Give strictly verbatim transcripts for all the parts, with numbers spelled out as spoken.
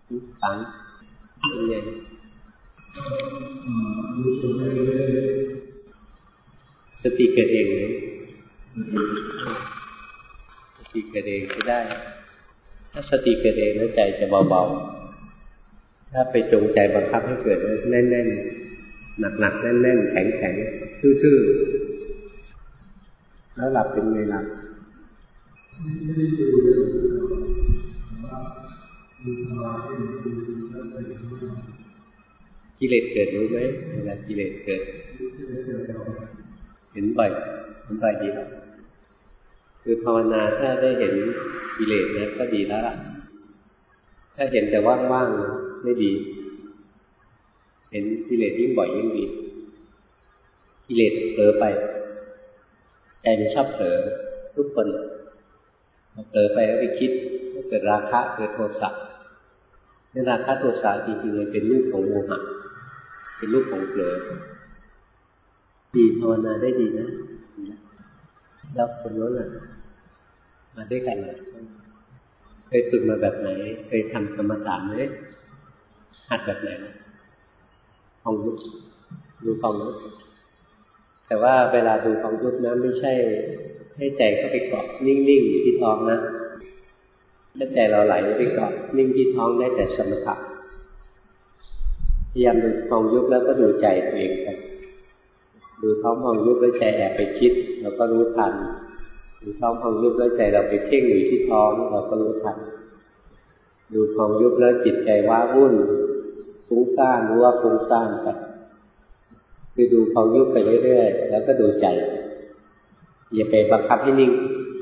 ฝังเป็นไงสติเกิดเองเลยสติเกิดเองก็ได้ถ้าสติเกิดเองแล้วใจจะเบาๆถ้าไปจงใจบังคับให้เกิดแน่นๆหนักๆแน่นๆแข็งๆทื่อๆแล้วหลับเป็นไงหลับกิเลสเกิดรู้ไหมเวลากิเลสเกิดเห็นบ่อยเห็นบ่อยดีแล้วคือภาวนาถ้าได้เห็นกิเลสนะก็ดีแล้วล่ะถ้าเห็นแต่ว่างๆไม่ดีเห็นกิเลสยิ่งบ่อยยิ่งดีกิเลสเผลอไปใจมันชอบเผลอทุกคนเผลอไปแล้วไปคิดเกิดราคะเกิดโทสะในราคะโทสะจริงๆมันเป็นรูปของโมหะเป็นรูปของเผลอดีภาวนาได้ดีนะแล้วคนโน้นน่ะมาด้วยกันเลยเคยฝึกมาแบบไหนเคยทำกรรมฐานไหมหัดแบบไหนฟองยุบดูฟองยุบแต่ว่าเวลาดูฟองยุบนะไม่ใช่ให้ใจเข้าไปเกาะนิ่งๆอยู่ที่ท้องนะถ้าใจเราไหลไปเกาะนิ่งที่ท้องได้แต่สมถะพยายามดูฟองยุบแล้วก็ดูใจตัวเองไปดูท้องฟองยุบแล้วใจแอบไปคิดเราก็รู้ทันดูท้องฟองยุบแล้วใจเราไปเพ่งอยู่ที่ท้องเราก็รู้ทันดูฟองยุบแล้วจิตใจว้าวุ่นฟุ้งซ่านรู้ว่าฟุ้งซ่านไปคือดูฟองยุบไปเรื่อยๆแล้วก็ดูใจอย่าไปบังคับให้นิ่ง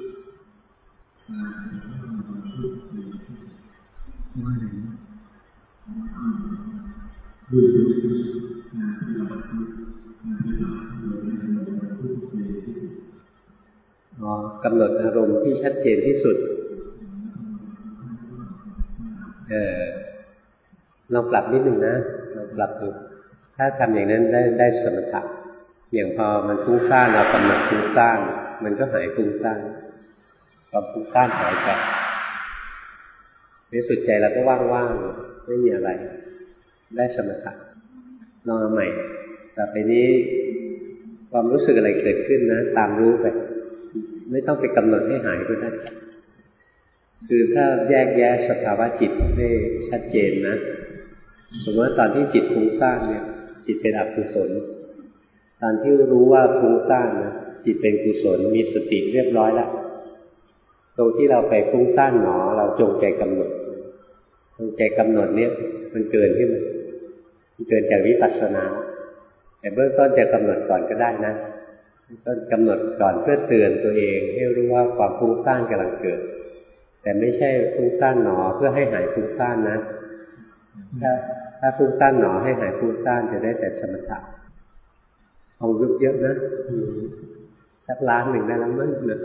อ๋อกำหนดอารมณ์ที่ชัดเจนที่สุดเออลองปรับนิดหนึ่งนะลองปรับดูถ้าทำอย่างนั้นได้ได้สมถะอย่างพอมันฟุ้งซ่านเรากำหนดฟุ้งซ่านมันก็หายฟุ้งซ่านความฟุ้งซ่านหายไปในสุดใจเราก็ว่างๆไม่มีอะไรได้สมถะลองเอาใหม่ต่อไปนี้ความรู้สึกอะไรเกิดขึ้นนะตามรู้ไปไม่ต้องไปกำหนดให้หายก็ได้คือถ้าแยกแยะสภาวะจิตให้ชัดเจนนะสมมติว่าตอนที่จิตฟุ้งซ่านเนี่ยจิตเป็นอกุศลตอนที่รู้ว่าฟุ้งซ่านนะจิตเป็นกุศลมีสติเรียบร้อยแล้วตรงที่เราไปฟุ้งซ่านหนอเราจงใจกำหนดจงใจกำหนดเนี่ยมันเกินขึ้นมามันเกินจากวิปัสสนาแต่เบื้องต้นจะกำหนดก่อนก็ได้นะต้นกำหนดก่อนเพื่อเตือนตัวเองให้รู้ว่าความฟุ้งซ่านกำลังเกิดแต่ไม่ใช่ฟุ้งซ่านหนอเพื่อให้หายฟุ้งซ่านนะถ้าถ้าฟุ้งซ่านหนอให้หายฟุ้งซ่านจะได้แต่สมถะเอายุบเยอะนะสักล้านหนึ่งได้แล้วมั้งนะ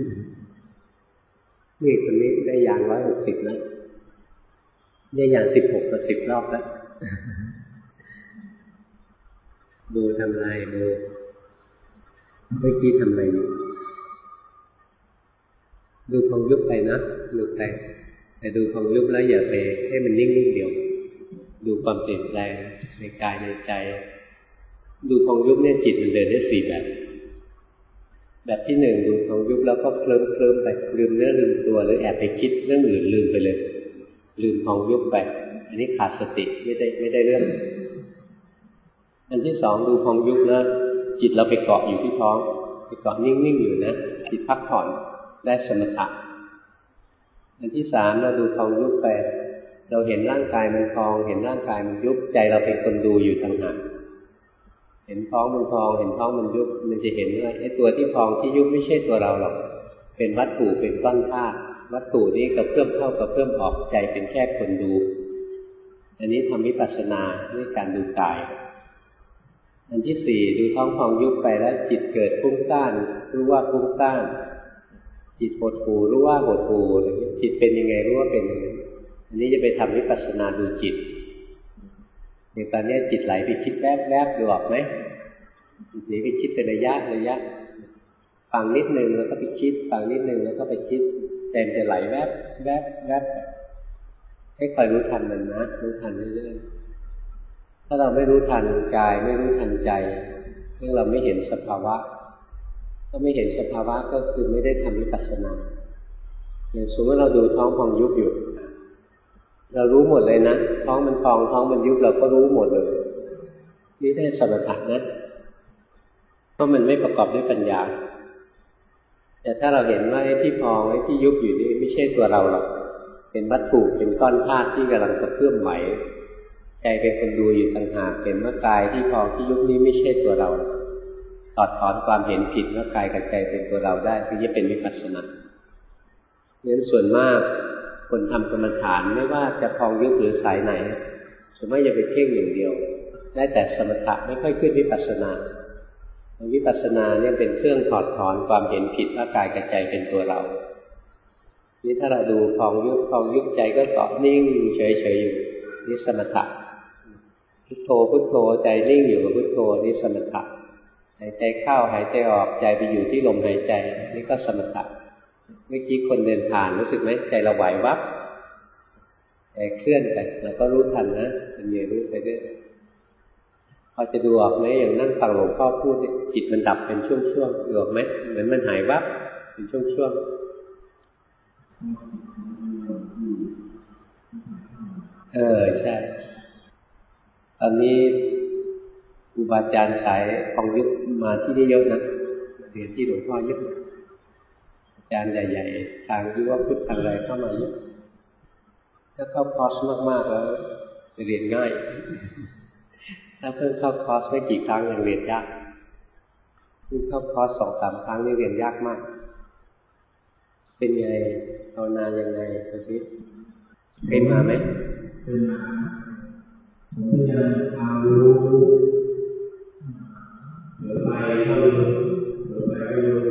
นี่คนนี้ได้ยางร้อยหกสิบแล้วได้ยางสิบหกกับสิบรอบแล้วดูทำไรดูเมื่อกี้ทำอะไรอยู่ดูฟองยุบไปนะดูไปแต่ดูฟองยุบแล้วอย่าไปให้มันนิ่งๆเดียวดูความเปลี่ยนแปลงในกายในใจดูฟองยุบเนี่ยจิตมันเดินได้สี่แบบแบบที่หนึ่งดูฟองยุบแล้วก็เคลิ้มเคลิ้มไปลืมเนื้อลืมตัวหรือแอบไปคิดเรื่องอื่นลืมไปเลยลืมฟองยุบไปอันนี้ขาดสติไม่ได้ไม่ได้เรื่องอันที่สองดูฟองยุบแล้วจิตเราไปเกาะอยู่ที่ท้องไปเกาะนิ่งๆอยู่นะจิตพักผ่อนได้สมถะอันที่สามเราดูฟองยุบไปเราเห็นร่างกายมันพองเห็นร่างกายมันยุบใจเราเป็นคนดูอยู่ต่างหากเห็นท้องมันพองเห็นท้องมันยุบมันจะเห็นว่าไอ้ตัวที่พองที่ยุบไม่ใช่ตัวเราหรอกเป็นวัตถุเป็นก้อนธาตุวัตถุนี้กระเพื่อมเข้ากระเพื่อมออกใจเป็นแค่คนดูอันนี้ทำวิปัสสนาด้วยการดูกายอันที่สี่ดูท้องพองยุบไปแล้วจิตเกิดฟุ้งซ่านรู้ว่าฟุ้งซ่านจิตหดหู่รู้ว่าหดหู่จิตเป็นยังไงรู้ว่าเป็นยังไงอันนี้จะไปทำวิปัสสนาดูจิตอย่างตอนนี้จิตไหลไปคิดแวบๆดูออกไหมจิตหนีไปคิดเป็นระยะระยะฟังนิดนึงแล้วก็ไปคิดฟังนิดนึงแล้วก็ไปคิดใจมันจะไหลแวบแวบแวบใจให้คอยรู้ทันมันนะรู้ทันเรื่อยๆถ้าเราไม่รู้ทันกายไม่รู้ทันใจเมื่อเราไม่เห็นสภาวะถ้าไม่เห็นสภาวะก็คือไม่ได้ทำวิปัสสนาอย่างสมมติเราดูท้องพองยุบอยู่เรารู้หมดเลยนะท้องมันพองท้องมันยุบเราก็รู้หมดเลยนี่ได้สมถะนะเพราะมันไม่ประกอบด้วยปัญญาแต่ถ้าเราเห็นว่าไอ้ที่พองไอ้ที่ยุบอยู่นี่ไม่ใช่ตัวเราหรอกเป็นวัตถุเป็นก้อนธาตุที่กำลังกระเพื่อมไหวใจเป็นคนดูอยู่ต่างหากเห็นว่ากายที่พองที่ยุบนี้ไม่ใช่ตัวเราถอดถอนความเห็นผิดว่ากายกับใจเป็นตัวเราได้ถึงจะเป็นวิปัสสนาเพราะฉะนั้นส่วนมากคนทำกรรมฐานไม่ว่าจะพองยุบหรือสายไหนส่วนมากจะไปเพ่งอย่างเดียวได้แต่สมถะไม่ค่อยขึ้นวิปัสสนาวิปัสสนาเนี่ยเป็นเครื่องถอดถอนความเห็นผิดว่ากายกับใจเป็นตัวเรานี่ถ้าเราดูพองยุบพองยุบใจก็เกาะนิ่งเฉยๆอยู่นี่สมถะพุทโธพุทโธใจนิ่งอยู่กับพุทโธนี่สมถะหายใจเข้าหายใจออกใจไปอยู่ที่ลมหายใจนี่ก็สมถะเมื่อกี้คนเดินผ่านรู้สึกไหมใจเราไหววับใจเคลื่อนไปเราก็รู้ทันนะเป็นเยรู้ไปเรื่อยพอจะดูออกไหมอย่างนั่งฟังหลวงพ่อพูดจิตมันดับเป็นช่วงๆดูออกไหมเหมือนมันหายวับเป็นช่วงๆเออใช่ตอนนี้ครูบาอาจารย์สายพองยุบมาที่นี่เยอะนะเรียนที่หลวงพ่อเยอะอาจารย์ใหญ่ๆทางที่ว่าพุทธทางอะไรเข้ามาเยอะถ้าเข้าคอร์สมากๆแล้วจะเรียนง่ายถ้าเพิ่งเข้าคอร์สไม่กี่ครั้งยังเรียนยากเพิ่งเข้าคอร์สสองสามครั้งนี่เรียนยากมากเป็นไงภาวนายังไงดูสิเป็นมาไหมเป็นมาผมพยายามตามรู้เหลือไปก็รู้เหลือไปก็รู้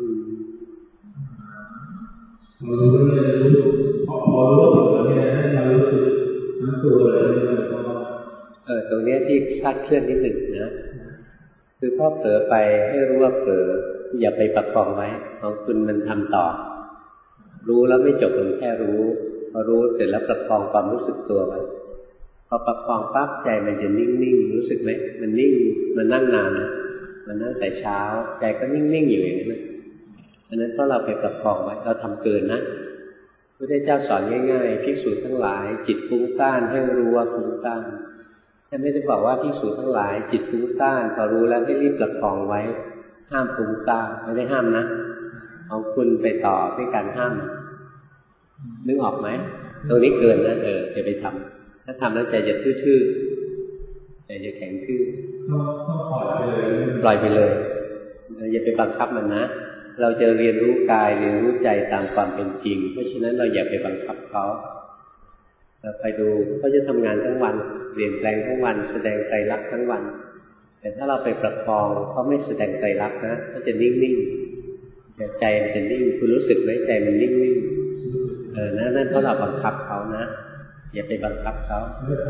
พอรู้เนี่ยรู้พอพอรู้แล้วเนี่ยให้เรารู้สึกทั้งตัวเลยเลยก็เออตรงนี้ที่คลาดเคลื่อนนิดหนึ่งนะคือพอเผลอไปให้รู้ว่าเผลออย่าไปประคองไว้ของคุณมันทำต่อรู้แล้วไม่จบลงแค่รู้พอรู้เสร็จแล้วประคองความรู้สึกตัวไว้พอประคองปั๊บใจมันจะนิ่งๆรู้สึกไหมมันนิ่งมันนั่งนานนะมันนั่งแต่เช้าใจก็นิ่งๆอยู่อย่างนั้นอันนั้นเพราะเราไปประคองไว้เราทำเกินนะพระพุทธเจ้าสอนง่ายๆภิกษุทั้งหลายจิตฟุ้งซ่านให้รู้ว่าฟุ้งซ่านท่านไม่ได้บอกว่าภิกษุทั้งหลายจิตฟุ้งซ่านพอรู้แล้วให้รีบประคองไว้ห้ามฟุ้งซ่านไม่ได้ห้ามนะเอาคุณไปต่อด้วยการห้ามนึกออกไหมตรงนี้เกินนะเออจะไปทำถ้าทำแล้วใจจะทื่อๆใจจะแข็งทื่อปล่อยไปเลยอย่าไปบังคับมันนะเราจะเรียนรู้กายเรียนรู้ใจตามความเป็นจริงเพราะฉะนั้นเราอย่าไปบังคับเขาเราไปดูเขาจะทำงานทั้งวันเปลี่ยนแปลงทั้งวันแสดงไตรลักษณ์ทั้งวันแต่ถ้าเราไปประคองเขาไม่แสดงไตรลักษณ์นะเขาจะนิ่งๆแต่ใจมันจะนิ่งคุณรู้สึกไหมใจมันนิ่งๆเออนั่นนั่นเพราะเราบังคับเขานะอย่าไปบังคับเขา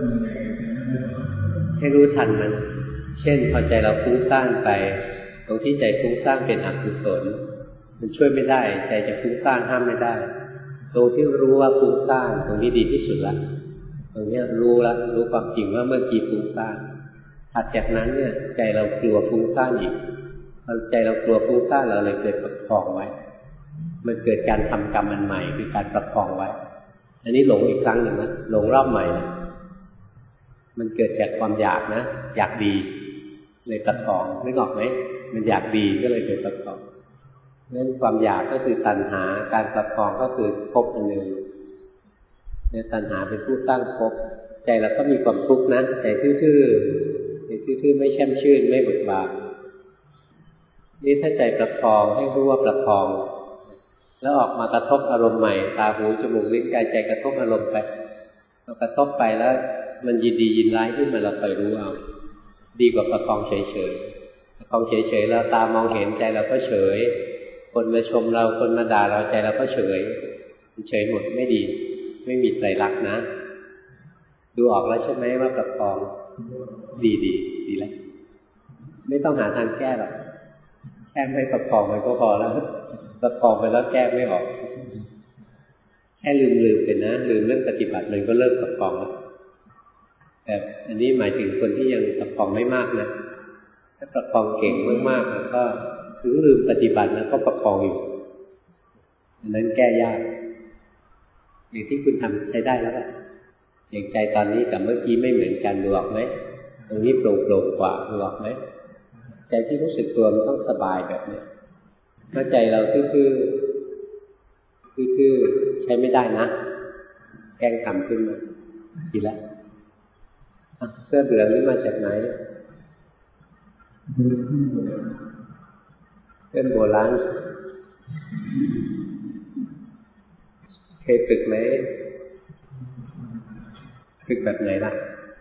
ให้รู้ทันมันเช่นพอใจเราฟุ้งซ่านไปตรงที่ใจฟุ้งซ่านเป็นอกุศลมันช่วยไม่ได้ใจจะฟุ้งซ่านห้ามไม่ได้ตรงที่รู้ว่าฟุ้งซ่านตรงนี้ดีที่สุดละตรงนี้รู้ละรู้ความจริงว่าเมื่อกี้ฟุ้งซ่านถัดจากนั้นเนี่ยใจเรากลัวฟุ้งซ่านอีกพอใจเรากลัวฟุ้งซ่านเราเลยเกิดประคองไว้มันเกิดการทำกรรมอันใหม่คือการประคองไว้อันนี้หลงอีกครั้งหนึ่งนะหลงรอบใหม่นะมันเกิดจากความอยากนะอยากดีเลยประคองนึกออกไหมมันอยากดีก็เลยไปประคองนั่นความอยากก็คือตัณหาการประคองก็คือภพอันหนึ่งเนี่ยตัณหาเป็นผู้ตั้งภพใจเราก็มีความทุกข์นะใจทื่อๆใจทื่อๆไม่แช่มชื่นไม่เบิกบานนี่ถ้าใจประคองให้รู้ว่าประคองแล้วออกมากระทบอารมณ์ใหม่ตาหูจมูกลิ้นกายใจกระทบอารมณ์ไปเรากระทบไปแล้วมันยินดียินร้ายขึ้นมาเราคอยรู้เอาดีกว่าประคองเฉยๆประคองเฉยๆแล้วตามองเห็นใจเราก็เฉยคนมาชมเราคนมาด่าเราใจเราก็เฉยเฉยหมดไม่ดีไม่มีไตรลักษณ์นะดูออกแล้วใช่ไหมว่าประคองดีดีดีแล้วไม่ต้องหาทางแก้หรอกแค่ไม่ประคองมันก็พอแล้วประคองไปแล้วแก้ไม่ออกแค่ลืมๆไปนะลืมเรื่องปฏิบัติมันก็เลิกประคองแล้วแต่อันนี้หมายถึงคนที่ยังประคองไม่มากนะถ้าประคองเก่งมากๆแล้วก็ถึงลืมปฏิบัติแล้วก็ประคองอยู่อันนั้นแก้ยากอย่างที่คุณทำใช้ได้แล้วล่ะอย่างใจตอนนี้กับเมื่อกี้ไม่เหมือนกันดูออกไหมตรงนี้โปร่งโปร่งกว่าดูออกไหมใจที่รู้สึกตัวมันต้องสบายแบบนี้ถ้าใจเราทื่อๆทื่อๆใช้ไม่ได้นะแกล้งทำขึ้นมาดีแล้วเสื้อเหลืองนี่มาจากไหนเพื่อนโบราณเคยฝึกไหมฝึกแบบไหนล่ะ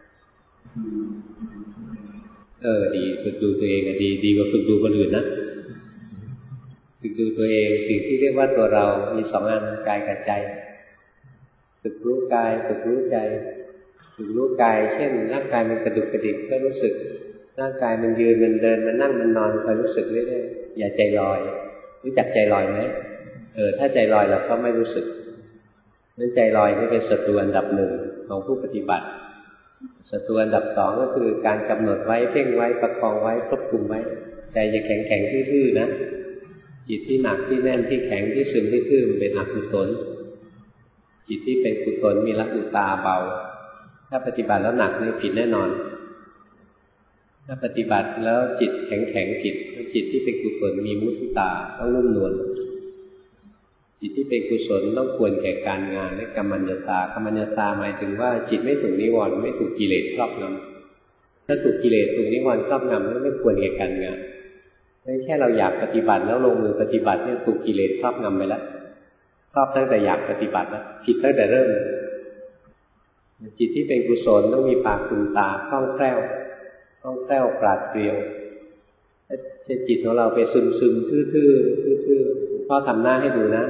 เออดีฝึกดูตัวเองอะดีดีกว่าฝึกดูคนอื่นนะฝึกดูตัวเองสิ่งที่เรียกว่าตัวเรามีสองอันกายกับใจฝึกรู้กายฝึกรู้ใจฝึกรู้กายเช่นร่างกายมันกระดุกกระดิกก็รู้สึกร่างกายมันยืนมันเดินมันนั่งมันนอนคอยรู้สึกเรื่อยๆอย่าใจลอยรู้จักใจลอยไหมเออถ้าใจลอยเราก็ไม่รู้สึกนั้นใจลอยนี่เป็นศัตรูอันดับหนึ่งของผู้ปฏิบัติศัตรูอันดับสองก็คือการกำหนดไว้เพ่งไว้ประคองไว้ควบคุมไว้ใจจะแข็งแข็งทื่อๆนะจิตที่หนักที่แน่นที่แข็งที่ซึมที่ทื่อมันเป็นอกุศลจิตที่เป็นกุศลมีละอุตาเบาถ้าปฏิบัติแล้วหนักนี่ผิดแน่นอนถ้าปฏิบัติแล้วจิตแข็งแข็งผิดจิตที่เป็นกุศลมีมุทิตาต้องนุ่มนวลจิตที่เป็นกุศลต้องควรแก่การงานและกัมมัญญตากัมมัญญตาหมายถึงว่าจิตไม่ถูกนิวรณ์ไม่ถูกกิเลสครอบงำถ้าถูกกิเลสถูกนิวรณ์ครอบงำก็ไม่ควรแก่การงานไม่แค่เราอยากปฏิบัติแล้วลงมือปฏิบัติเนี่ยถูกกิเลสครอบงำไปแล้วครอบตั้งแต่อยากปฏิบัติแล้วผิดตั้งแต่เริ่มจิตที่เป็นกุศลต้องมีปากคุณตาคล่องแคล่วคล่องแคล่วปราดเปรียวถ้าจิตของเราไปซึมซึมทื่อๆทื่อๆพ่อทำหน้าให้ดูนะ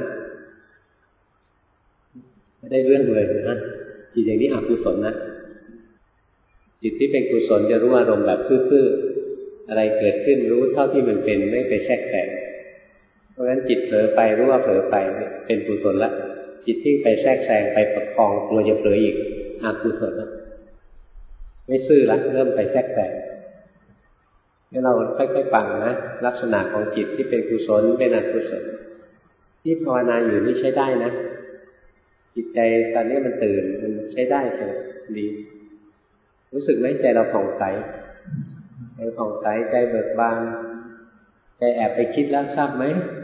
ไม่ได้เรื่องเลยนะจิตอย่างนี้อกุศลนะจิตที่เป็นกุศลจะรู้อารมณ์แบบทื่อๆอะไรเกิดขึ้นรู้เท่าที่มันเป็นไม่ไปแทรกแซงเพราะฉะนั้นจิตเผลอไปรู้ว่าเผลอไปเป็นกุศลละจิตที่ไปแทรกแซงไปประคองกลัวจะเผลออีกอกุศลละไม่ซื่อละเริ่มไปแทรกแซงให้เราค่อยๆฟังนะลักษณะของจิตที่เป็นกุศลเป็นอกุศลที่ภาวนาอยู่นี่ใช้ได้นะจิตใจตอนนี้มันตื่นมันใช้ได้ใช่ดีรู้สึกไหมใจเราผ่องใสใจผ่องใสใจเบิกบานใจแอบไปคิดแล้วทราบไหม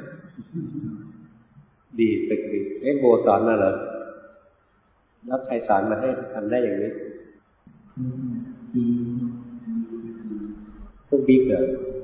ดีฝึกดีเอ๊ะโบสอนมาเหรอแล้วใครสอนมาให้ทำได้อย่างนี้พวกบิ๊กเหรอ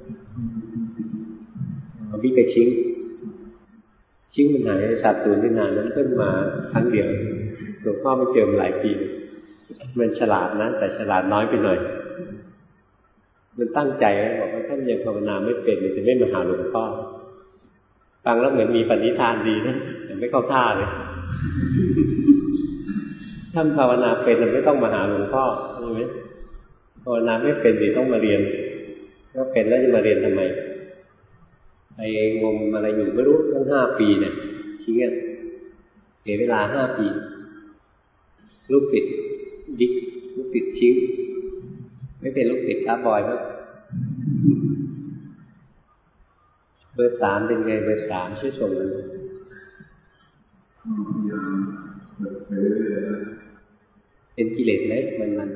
เอาบิ๊กกับชิงชิงมันหายสัตว์ตัวนี่นานนั้นเพิ่งมาครั้งเดียวหลวงพ่อไม่เจอมาหลายปีมันฉลาดนะแต่ฉลาดน้อยไปหน่อยมันตั้งใจบอกว่าท่านยังภาวนาไม่เป็นมันจะไม่มาหาหลวงพ่อฟังแล้วเหมือนมีปณิธานดีนะแต่ไม่เข้าท่าเลยท่านภาวนาเป็นมันไม่ต้องมาหาหลวงพ่อใช่ไหมภาวนาไม่เป็นสิต้องมาเรียนก็เป็นแล้วจะมาเรียนทำไมไอ้งมอะไรอยู่ไม่รู้ตั้งห้าปีเนี่ยทิ้งอ่ะเสียเวลาห้าปีลูกปิดดิ๊กลูกปิดทิ้งไม่เป็นลูกปิดตาบอยมั้งเบอร์สามเป็นไงเบอร์สามช่วยส่งเลยเป็นกิเลสไหมมันมัน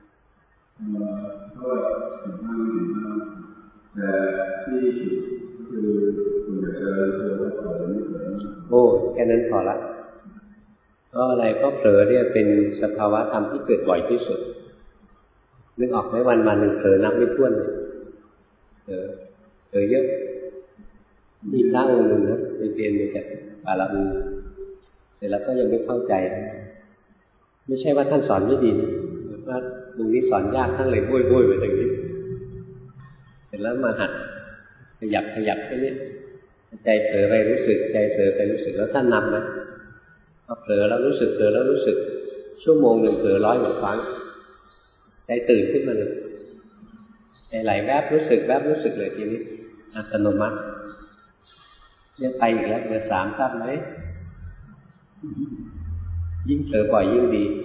แต่ที่คือคุณจะเจอเจอว่าเผลอไม่เผลอโอ้แค่นั้นพอละก็อะไรก็เผลอเนี่ยเป็นสภาวะธรรมที่เกิดบ่อยที่สุดนึกออกไหมวันวันหนึ่งเผลอนับไม่ถ้วนเลยเผลอเผลอเยอะมีพระองค์หนึ่งนะไปเรียนมาจากปาลาอูแต่แล้วก็ยังไม่เข้าใจไม่ใช่ว่าท่านสอนไม่ดีนะว่าตรงนี้สอนยากท่านเลยบ้วยบ้วยไปตรงนี้เสร็จแล้วมาหัดขยับขยับแค่นี้ใจเผลอไปรู้สึกใจเผลอไปรู้สึกแล้วท่านนำนะพอเผลอแล้วรู้สึกเผลอแล้วรู้สึกชั่วโมงหนึ่งเผลอร้อยกว่าครั้งใจตื่นขึ้นมาเลยใจไหลแวบรู้สึกแวบรู้สึกเลยทีนี้อัตโนมัติเนี่ยไปอีกแล้วเบอร์สามทราบไหมยิ่งเผลอบ่อยยิ่งดี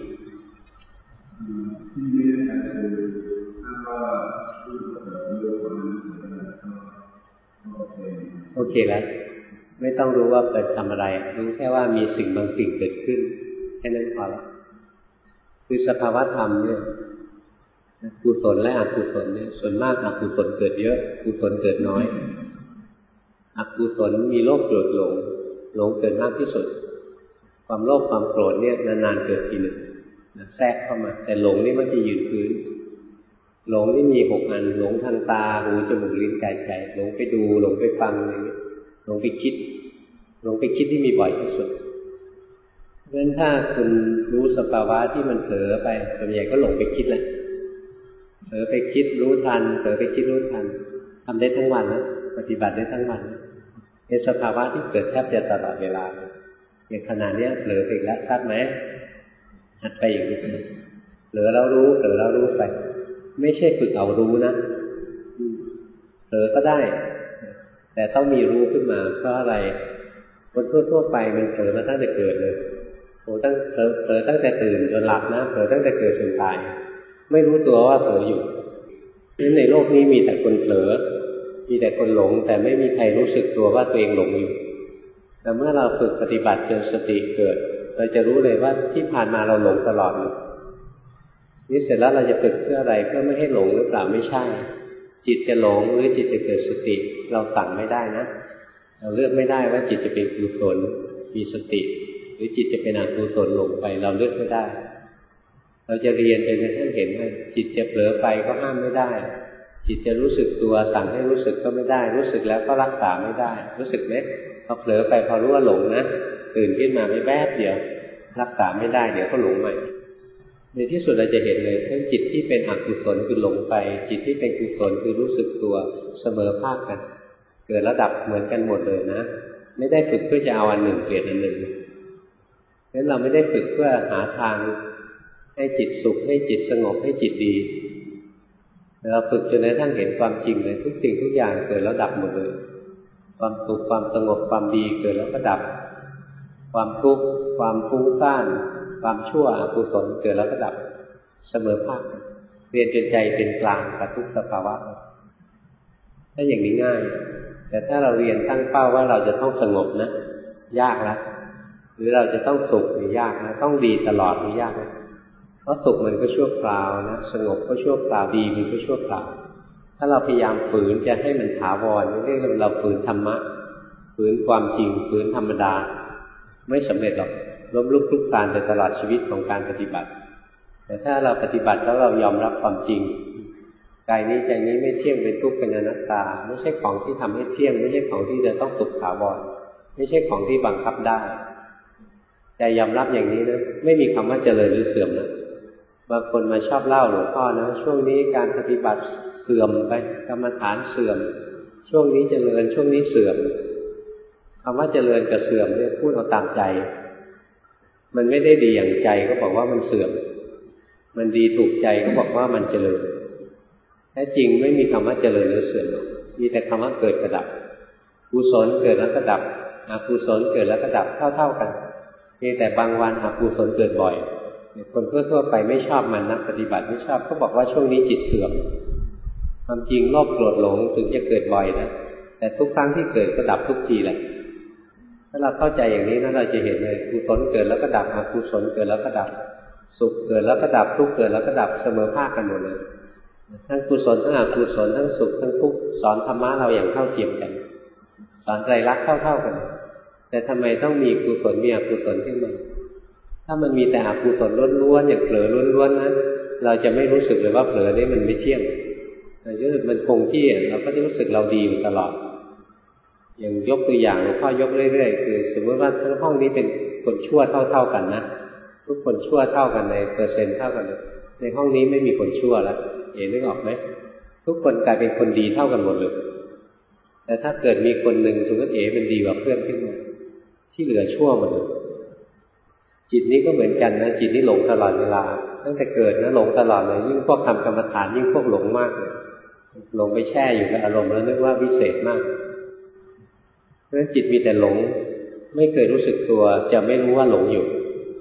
โอเคแล้วไม่ต้องรู้ว่าเกิดทำอะไรรู้แค่ว่ามีสิ่งบางสิ่งเกิดขึ้นแค่นั้นพอแล้วคือสภาวะธรรมเนี่ยกุศลและอกุศลเนี่ยส่วนมากอกุศลเกิดเยอะกุศลเกิดน้อยอกุศลมีโลภโกรธหลงหลงเกิดมากที่สุดความโลภความโกรธเนี่ยนานๆเกิดทีหนึ่งแทรกเข้ามาแต่หลงนี่มันจะยืนพื้นหลงนี่มีหกอันหลงทางตาหูจมูกลิ้นกายใจหลงไปดูหลงไปฟังอะไรอย่างนี้หลงไปคิดหลงไปคิดที่มีบ่อยที่สุดเพราะฉะนั้นถ้าคุณรู้สภาวะที่มันเผลอไปส่วนใหญ่ก็หลงไปคิดแหละเผลอไปคิดรู้ทันเผลอไปคิดรู้ทันทำได้ทั้งวันนะปฏิบัติได้ทั้งวันเป็นสภาวะที่เกิดแทบจะตลอดเวลาอย่างขณะนี้เผลอไปแล้วชัดไหมหัดไปอย่างนี้เผลอแล้วรู้เผลอแล้วรู้ไปไม่ใช่ฝึกเอารู้นะเผลอก็ได้แต่ต้องมีรู้ขึ้นมาเพราะอะไรคนทั่วๆไปมันเผลอมาตั้งแต่เกิดเลยโอ้ตั้งเผลอเผลอตั้งแต่ตื่นจนหลับนะเผลอตั้งแต่เกิดจนตายไม่รู้ตัวว่าเผลออยู่ในโลกนี้มีแต่คนเผลอมีแต่คนหลงแต่ไม่มีใครรู้สึกตัวว่าตัวเองหลงอยู่แต่เมื่อเราฝึกปฏิบัติจนสติเกิดเราจะรู้เลยว่าที่ผ่านมาเราหลงตลอดนี่เสร็จแล้วเราจะฝึกเพื่ออะไรเพื่อไม่ให้หลงหรือเปล่าไม่ใช่จิตจะหลงหรือจิตจะเกิดสติเราสั่งไม่ได้นะเราเลือกไม่ได้ว่าจิตจะเป็นกุศลมีสติหรือจิตจะเป็นอกุศลหลงไปเราเลือกไม่ได้เราจะเรียนจนกระทั่งเห็นว่าจิตจะเผลอไปก็ห้ามไม่ได้จิตจะรู้สึกตัวสั่งให้รู้สึกก็ไม่ได้รู้สึกแล้วก็รักษาไม่ได้รู้สึกไหมพอเผลอไปพอรู้ว่าหลงนะตื่นขึ้นมาไม่แป๊บเดียวรักษาไม่ได้เดี๋ยวก็หลงใหม่ในที่สุดเราจะเห็นเลยทั้งจิตที่เป็นอกุศลคือหลงไปจิตที่เป็นกุศลคือรู้สึกตัวเสมอภาคกันเกิดระดับเหมือนกันหมดเลยนะไม่ได้ฝึกเพื่อจะเอาอันหนึ่งเปลี่ยนอันหนึ่งเพราะฉะนั้นเราไม่ได้ฝึกเพื่อหาทางให้จิตสุขให้จิตสงบให้จิตดีเราฝึกจนกระทั่งเห็นความจริงเลยทุกสิ่งทุกอย่างเกิดแล้วดับหมดเลยความสุขความสงบความดีเกิดแล้วก็ดับความทุกข์ความฟุ้งซ่านความชั่วอกุศลเกิดแล้วก็ดับเสมอภาคเรียนจนใจเป็นกลางกับทุกสภาวะถ้าอย่างนี้ง่ายแต่ถ้าเราเรียนตั้งเป้าว่าเราจะต้องสงบนะยากละหรือเราจะต้องสุขหรือยากนะต้องดีตลอดหรือยากนะเพราะสุขมันก็ชั่วคราวนะสงบก็ชั่วคราวดีมันก็ชั่วคราวถ้าเราพยายามฝืนจะให้มันถาวรเรียกว่าเราฝืนธรรมะฝืนความจริงฝืนธรรมดาไม่สำเร็จหรอกล้มลุกคลุกคลานไปตลอดชีวิตของการปฏิบัติแต่ถ้าเราปฏิบัติแล้วเรายอมรับความจริงกายนี้ใจนี้ไม่เที่ยงเป็นทุกข์เป็นอนัตตาไม่ใช่ของที่ทำให้เที่ยงไม่ใช่ของที่จะต้องสุขถาวรไม่ใช่ของที่บังคับได้ใจยอมรับอย่างนี้นะไม่มีคำว่าเจริญหรือเสื่อมนะบางคนมาชอบเล่าหลวงพ่อนะช่วงนี้การปฏิบัติเสื่อมไปกรรมฐานเสื่อมช่วงนี้เจริญช่วงนี้เสื่อมคำว่าเจริญกับเสื่อมเนี่ยพูดเอาตามใจมันไม่ได้ดีอย่างใจก็บอกว่ามันเสื่อมมันดีถูกใจก็บอกว่ามันเจริญแท้จริงไม่มีคำว่าเจริญหรือเสื่อมหรอกมีแต่คำว่าเกิดกระดับกุศลเกิดแล้วก็ดับอกุศลเกิดแล้วก็ดับเท่าๆกันมีแต่บางวันอกุศลเกิดบ่อยคนทั่วๆไปไม่ชอบมันนักปฏิบัติไม่ชอบก็บอกว่าช่วงนี้จิตเสื่อมความจริงโลภโกรธหลงถึงจะเกิดบ่อยนะแต่ทุกครั้งที่เกิดก็ดับทุกทีแหละถ้าเราเข้าใจอย่างนี้นะเราจะเห็นเลยกุศลเกิดแล้วก็ดับอกุศลเกิดแล้วก็ดับสุขเกิดแล้วก็ดับทุกข์เกิดแล้วก็ดับเสมอภาคกันหมดเลยทั้งกุศลทั้งอกุศลทั้งสุขทั้งทุกข์สอนธรรมะเราอย่างเท่าเทียมกันสอนไตรลักษณ์เท่าๆกันแต่ทำไมต้องมีกุศลมีอกุศลขึ้นมาถ้ามันมีแต่อกุศลล้วนๆอย่างเผลอล้วนๆนะเราจะไม่รู้สึกเลยว่าเผลอนี่มันไม่เที่ยงแต่รู้สึกมันคงที่เราก็จะรู้สึกเราดีอยู่ตลอดอย่างยกตัวอย่างหลวงพ่อยกเรื่อยๆคือสมมติว่าทั้งห้องนี้เป็นคนชั่วเท่าๆกันนะทุกคนชั่วเท่ากันในเปอร์เซ็นต์เท่ากันเลยในห้องนี้ไม่มีคนชั่วแล้วเห็นนึกออกไหมทุกคนกลายเป็นคนดีเท่ากันหมดเลยแต่ถ้าเกิดมีคนหนึ่งสมมติเอ๋เป็นดีกว่าเพื่อนขึ้นมาที่เหลือชั่วหมดเลยจิตนี้ก็เหมือนกันนะจิตนี้หลงตลอดเวลาตั้งแต่เกิดนะหลงตลอดเลยยิ่งพวกทำกรรมฐานยิ่งพวกหลงมากเลยหลงไปแช่อยู่กับอารมณ์แล้วนึกว่าวิเศษมากเพราะฉะนั้นจิตมีแต่หลงไม่เคยรู้สึกตัวจะไม่รู้ว่าหลงอยู่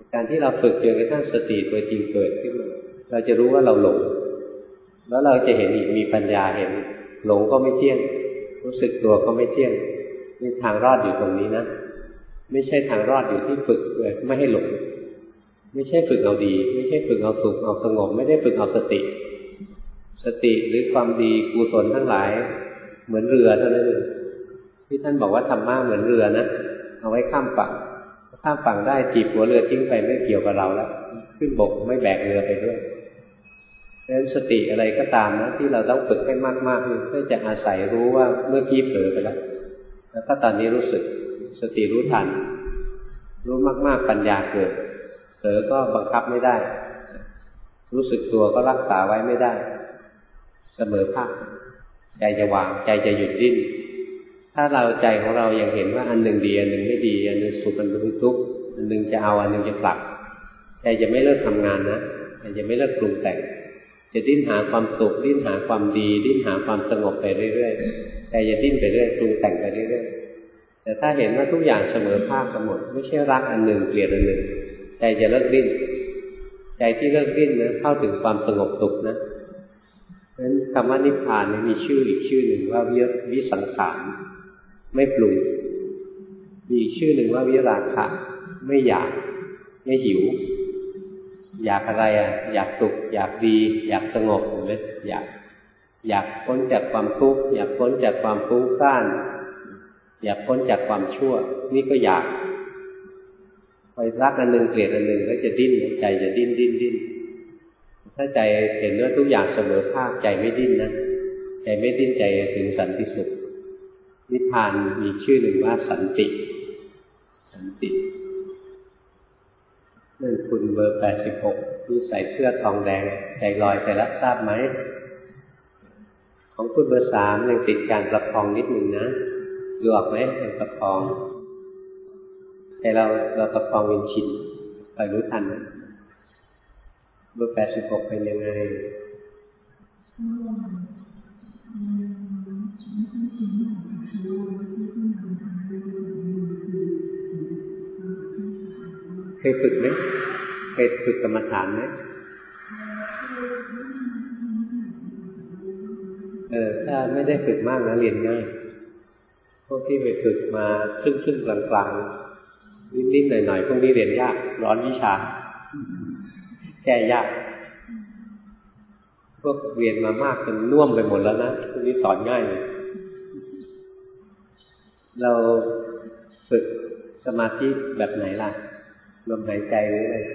การที่เราฝึกจนกระทั่งสติตัวจริงเกิดขึ้นมาเราจะรู้ว่าเราหลงแล้วเราจะเห็นอีกมีปัญญาเห็นหลงก็ไม่เที่ยงรู้สึกตัวก็ไม่เที่ยงนี่ทางรอดอยู่ตรงนี้นะไม่ใช่ทางรอดอยู่ที่ฝึกเลยไม่ให้หลงไม่ใช่ฝึกเอาดีไม่ใช่ฝึกเอาสุขเอาสงบไม่ได้ฝึกเอาสติสติหรือความดีกุศลทั้งหลายเหมือนเรือเท่านั้นเองที่ท่านบอกว่าธรรมะเหมือนเรือนะเอาไว้ข้ามฝั่งข้ามฝั่งได้จีบหัวเรือทิ้งไปไม่เกี่ยวกับเราแล้วขึ้นบกไม่แบกเรือไปด้วยเพราะฉะนั้นสติอะไรก็ตามนะที่เราต้องฝึกให้มากๆเพื่อจะอาศัยรู้ว่าเมื่อกี้เผลอไปแล้วแล้วก็ตอนนี้รู้สึกสติรู้ทันรู้มากๆปัญญาเกิดเผลอก็บังคับไม่ได้รู้สึกตัวก็รักษาไว้ไม่ได้เสมอภาคใจจะวางใจจะหยุดดิ้นถ้าเราใจของเรายังเห็นว่าอันหนึ่งดีอันหนึ่งไม่ดีอันหนึ่งสุขอันหนึ่งทุกข์อันหนึ่งจะเอาอันหนึ่งจะผลักใจจะไม่เลิกทำงานนะใจจะไม่เลิกปรุงแต่งจะดิ้นหาความสุขดิ้นหาความดีดิ้นหาความสงบไปเรื่อยๆใจจะดิ้นไปเรื่อยปรุงแต่งไปเรื่อยๆแต่ถ้าเห็นว่าทุกอย่างเสมอภาคกันหมดไม่ใช่รักอันหนึ่งเกลียดอันหนึ่งใจจะเลิกดิ้นใจที่เลิกดิ้นนะเข้าถึงความสงบสุขนะเพราะฉะนั้นคำว่านิพพานมีชื่ออีกชื่อหนึ่งว่าวิสังขารไม่ปรุงมีอีกชื่อหนึ่งว่าวิราคะไม่อยากไม่หิวอยากอะไรอ่ะอยากสุขอยากดีอยากสงบเห็นไหมอยากอยากพ้นจากความทุกข์อยากพ้นจากความฟุ้งซ่านอยากพ้นจากความชั่วนี่ก็อยากไปรักอันหนึ่งเกลียดอันหนึ่งก็จะดิ้นใจจะดิ้นดิ้นดิ้นถ้าใจเห็นว่าทุกอย่างเสมอภาคใจไม่ดิ้นนะใจไม่ดิ้นใจถึงสันติสุขนิพพานมีชื่อหนึ่งว่าสันติสันตินั่นคุณเบอร์แปดสิบหกที่ใส่เสื้อทองแดงใจลอยไปแล้วทราบไหมของคุณเบอร์สามยังติดการประคองนิดหนึ่งนะดูออกไหมยังประคองแต่เราเราประคองเป็นชินไปรู้ทันนะเบอร์แปดสิบหกเป็นยังไงเคยฝึกไหมเคยฝึกกรรมฐานไหมเออถ้าไม่ได้ฝึกมากนะเรียนง่ายพวกที่ไปฝึกมาครึ่งๆกลางๆนิดๆหน่อยๆพวกนี้เรียนยากร้อนวิชาแก้ยากพวกเรียนมามากจนน่วมไปหมดแล้วนะพวกนี้สอนง่ายเลยเราฝึกสมาธิแบบไหนล่ะลมหายใจหรืออะไร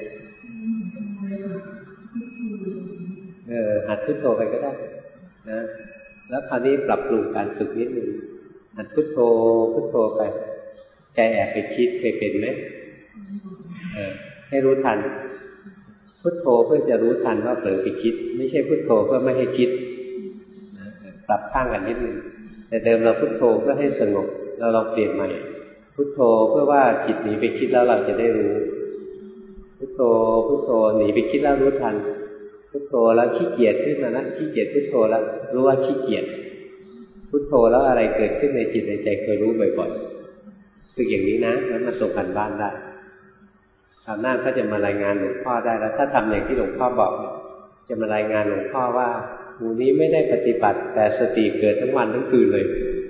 เออหัดพุทโธไปก็ได้นะแล้วคราวนี้ปรับปรุงการฝึกนิดนึงหัดพุทโธพุทโธไปใจแอบไปคิดเคยเป็นไหมเออให้รู้ทันพุทโธเพื่อจะรู้ทันว่าเผลอไปคิดไม่ใช่พุทโธเพื่อไม่ให้คิดนะปรับข้างกันนิดนึงแต่เดิมเราพุทโธเพื่อให้สงบเราลองเปลี่ยนใหม่พุทโธเพื่อว่าจิตหนีไปคิดแล้วเราจะได้รู้พุทโธพุทโธหนีไปคิดแล้วรู้ทันพุทโธแล้วขี้เกียจขึ้นมานะขี้เกียจพุทโธแล้วรู้ว่าขี้เกียจพุทโธแล้วอะไรเกิดขึ้นในจิตในใจเคยรู้บ่อยๆฝึกอย่างนี้นะแล้วมาส่งกันบ้านได้คราวหน้าก็จะมารายงานหลวงพ่อได้แล้วถ้าทำอย่างที่หลวงพ่อบอกจะมารายงานหลวงพ่อว่าหมู่นี้ไม่ได้ปฏิบัติแต่สติเกิดทั้งวันทั้งคืนเลย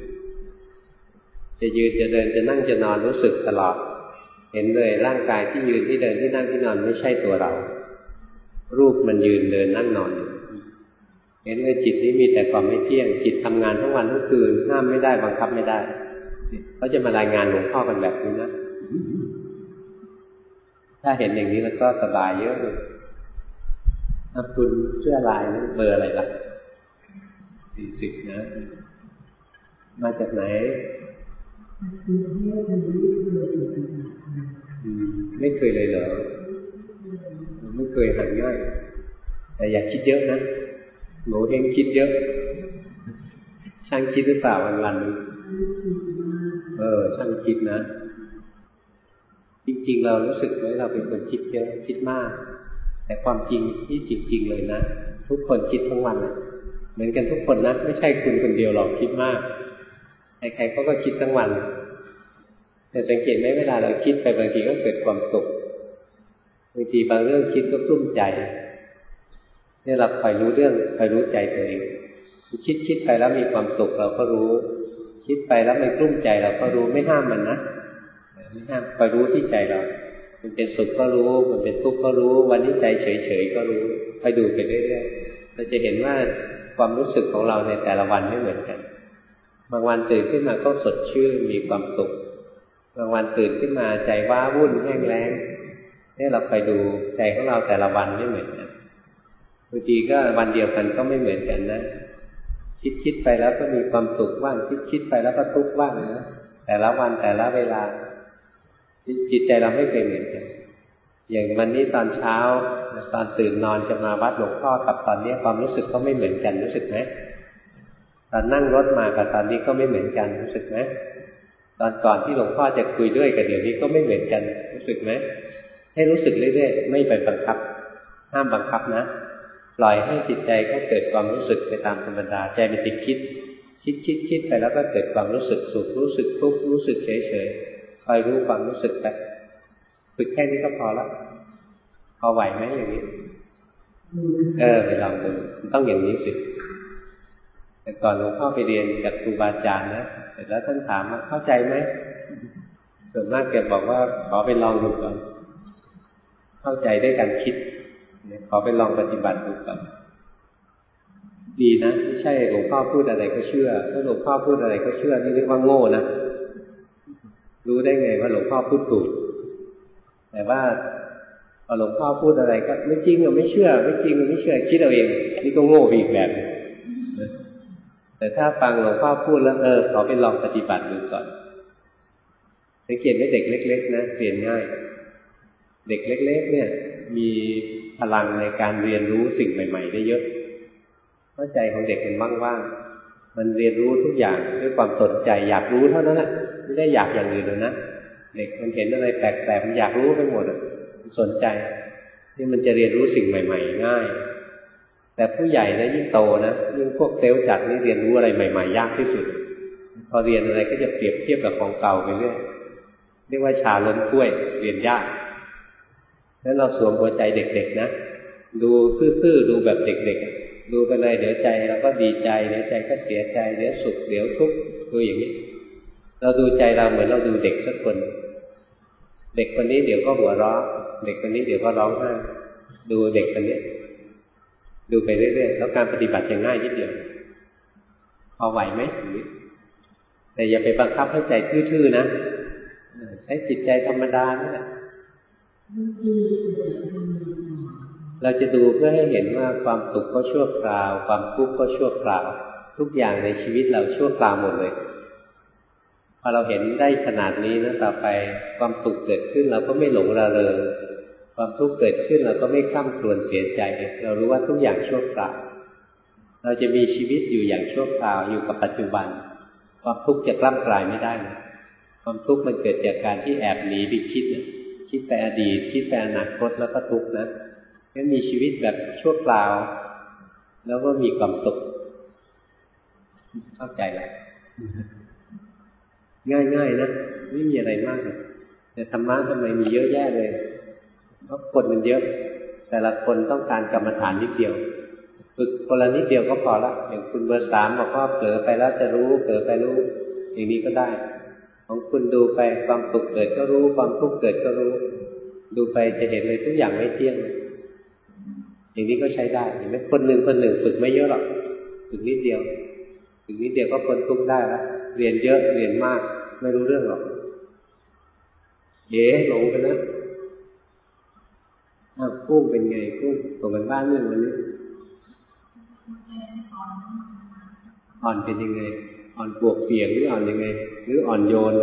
จะยืนจะเดินจะนั่งจะนอนรู้สึกตลอดเห็นเลยร่างกายที่ยืนที่เดินที่นั่งที่นอนไม่ใช่ตัวเรารูปมันยืนเดินนั่งนอนเห็นเลยจิตนี้มีแต่ความไม่เที่ยงจิตทำงานทั้งวันทั้งคืนห้ามไม่ได้บังคับไม่ได้เขาจะมารายงานหลวงพ่อกันแบบนี้นะถ้าเห็นอย่างนี้แล้วก็สบายเยอะเลยคุณเสื้อลายนั้นเบอร์อะไรล่ะสี่สิบนะมาจากไหนไม่เคยเลยเหรอไม่เคยหันง่ายแต่อย่าคิดเยอะนะหนูเองคิดเยอะช่างคิดหรือเปล่าวันวันนึงเออช่างคิดนะจริงๆเรารู้สึกไหมเราเป็นคนคิดเยอะคิดมากแต่ความจริงที่จริงๆเลยนะทุกคนคิดทั้งวันนะเหมือนกันทุกคนนะไม่ใช่คุณคนเดียวหรอกคิดมากใครๆเขาก็คิดทั้งวันแต่สังเกตไหมเวลาเราคิดไปบางทีก็เกิดความสุขบางทีบางเรื่องคิดก็กลุ้มใจเนี่ยเราคอยรู้เรื่องคอยรู้ใจตัวเองคิดคิดไปแล้วมีความสุขเราก็รู้คิดไปแล้วมันกลุ้มใจเราก็รู้ไม่ห้ามมันนะไม่ห้ามคอยรู้ที่ใจเรามันเป็นสุขก็รู้มันเป็นทุกข์ก็รู้วันนี้ใจเฉยๆก็รู้คอยดูไปเรื่อยๆเราจะเห็นว่าความรู้สึกของเราในแต่ละวันไม่เหมือนกันบางวันตื่นขึ้นมาก็สดชื่นมีความสุขบางวันตื่นขึ้นมาใจว้าวุ่นแห้งแล้งเนี่ยเราไปดูใจของเราแต่ละวันไม่เหมือนกันบางทีก็วันเดียวกันก็ไม่เหมือนกันนะคิดคิดไปแล้วก็มีความสุขบ้างคิดคิดไปแล้วก็ทุกข์บ้างนะแต่ละวันแต่ละเวลาจิตใจเราไม่เคยเหมือนกันอย่างวันนี้ตอนเช้าตอนตื่นนอนจะมาวัดหลวงพ่อกับตอนนี้ความรู้สึกก็ไม่เหมือนกันรู้สึกไหมตอนนั่งรถมากับตอนนี้ก็ไม่เหมือนกันรู้สึกไหมตอนก่อนที่หลวงพ่อจะคุยด้วยกับเดี๋ยวนี้ก็ไม่เหมือนกันรู้สึกไหมให้รู้สึกเรื่อยๆไม่ไปบังคับห้ามบังคับนะปล่อยให้จิตใจเขาเกิดความรู้สึกไปตามธรรมดาใจมันจะคิดคิดคิดคิดไปแล้วก็เกิดความรู้สึกสุขรู้สึกทุกข์รู้สึกเฉยเฉยคอยรู้ความรู้สึกไปฝึกแค่นี้ก็พอละพอไหวไหมอย่างนี้เออไปลองดูต้องอย่างนี้สิแต่ก่อนหลวงพ่อไปเรียนกับครูบาอาจารย์นะเสร็จแล้วท่านถามว่าเข้าใจไหมส่วนมากแกบอกว่าขอไปลองดูก่อนเข้าใจด้วยการคิดขอไปลองปฏิบัติดูก่อนดีนะไม่ใช่หลวงพ่อพูดอะไรก็เชื่อถ้าหลวงพ่อพูดอะไรก็เชื่อนี่เรียกว่าโง่นะรู้ได้ไงว่าหลวงพ่อพูดถูกแต่ว่าพอหลวงพ่อพูดอะไรก็ไม่จริงอ่ะไม่เชื่อไม่จริงอ่ะไม่เชื่อคิดเอาเองนี่ก็โง่ไปอีกแบบแต่ถ้าฟังหลวงพ่อพูดแล้วเออขอไปลองปฏิบัติดูก่อนสังเกตไหมเด็กเล็กๆนะเรียนง่ายเด็กเล็กๆเนี่ยมีพลังในการเรียนรู้สิ่งใหม่ๆได้เยอะเพราะใจของเด็กมันว่างๆมันเรียนรู้ทุกอย่างด้วยความสนใจอยากรู้เท่านั้นแหละไม่ได้อยากอย่างอื่นเลยนะเด็กมันเห็นอะไรแปลกๆมันอยากรู้ไปหมดมันสนใจที่มันจะเรียนรู้สิ่งใหม่ๆง่ายแต่ผู้ใหญ่นะยิ่งโตนะยิ่งพวกเซลล์จัดนี่เรียนรู้อะไรใหม่ๆยากที่สุดพอเรียนอะไรก็จะเปรียบเทียบกับของเก่าไปเรื่อยเรียกว่าชาล้นถ้วยเรียนยากแล้วเราสวมหัวใจเด็กๆนะดูซื่อๆดูแบบเด็กๆดูไปเลยเดี๋ยวใจเราก็ดีใจเดี๋ยวใจก็เสียใจเดี๋ยวสุขเดี๋ยวทุกข์ดูอย่างนี้เราดูใจเราเหมือนเราดูเด็กสักคนเด็กคนนี้เดี๋ยวก็หัวเราะเด็กคนนี้เดี๋ยวก็ร้องไห้ดูเด็กคนนี้ดูไปเรื่อยๆแล้วการปฏิบัติจะง่ายนิดเดียวพอไหวไหมแต่อย่าไปบังคับให้ใจทื่อๆนะใช้จิตใจธรรมดานี่แหละเราจะดูเพื่อให้เห็นว่าความสุขก็ชั่วคราวความทุกข์ก็ชั่วคราวทุกอย่างในชีวิตเราชั่วคราวหมดเลยพอเราเห็นได้ขนาดนี้นะต่อไปความสุขเกิดขึ้นเราก็ไม่หลงระเริงความทุกข์เกิดขึ้นเราก็ไม่คร่ำครวญเสียใจเรารู้ว่าทุกอย่างชั่วคราวเราจะมีชีวิตอยู่อย่างชั่วคราวอยู่กับปัจจุบันความทุกข์จะกล้ำกลายไม่ได้นะความทุกข์มันเกิดจากการที่แอบหนีไปคิดนะคิดไปอดีตคิดไปอนาคตแล้วก็ทุกข์นะงั้นมีชีวิตแบบชั่วคราวแล้วก็มีความสุขเข้าใจแล้วง่ายๆนะไม่มีอะไรมากเลยแต่ธรรมะทำไมมีเยอะแยะเลยเพราะคนมันเยอะแต่ละคนต้องการกรรมฐานนิดเดียวฝึกคนละนิดเดียวก็พอละอย่างคุณเบอร์สามบอกว่าเผลอไปแล้วจะรู้เผลอไปรู้อย่างนี้ก็ได้ของคุณดูไปความสุขเกิดก็รู้ความทุกข์เกิดก็รู้ดูไปจะเห็นเลยทุกอย่างไม่เที่ยงอย่างนี้ก็ใช้ได้เห็นไหมคนหนึ่งคนหนึ่งฝึกไม่เยอะหรอกฝึกนิดเดียวฝึกนิดเดียวก็พ้นทุกข์ได้แล้วเรียนเยอะเรียนมากไม่รู้เรื่องหรอกเอ๋หลงกันนะอ้าวกุ้งเป็นไงกุ้งส่งกันบ้านเรื่องวันนี้อ่อนเป็นยังไงอ่อนปวกเปียกหรืออ่อนยังไงหรืออ่อนโยน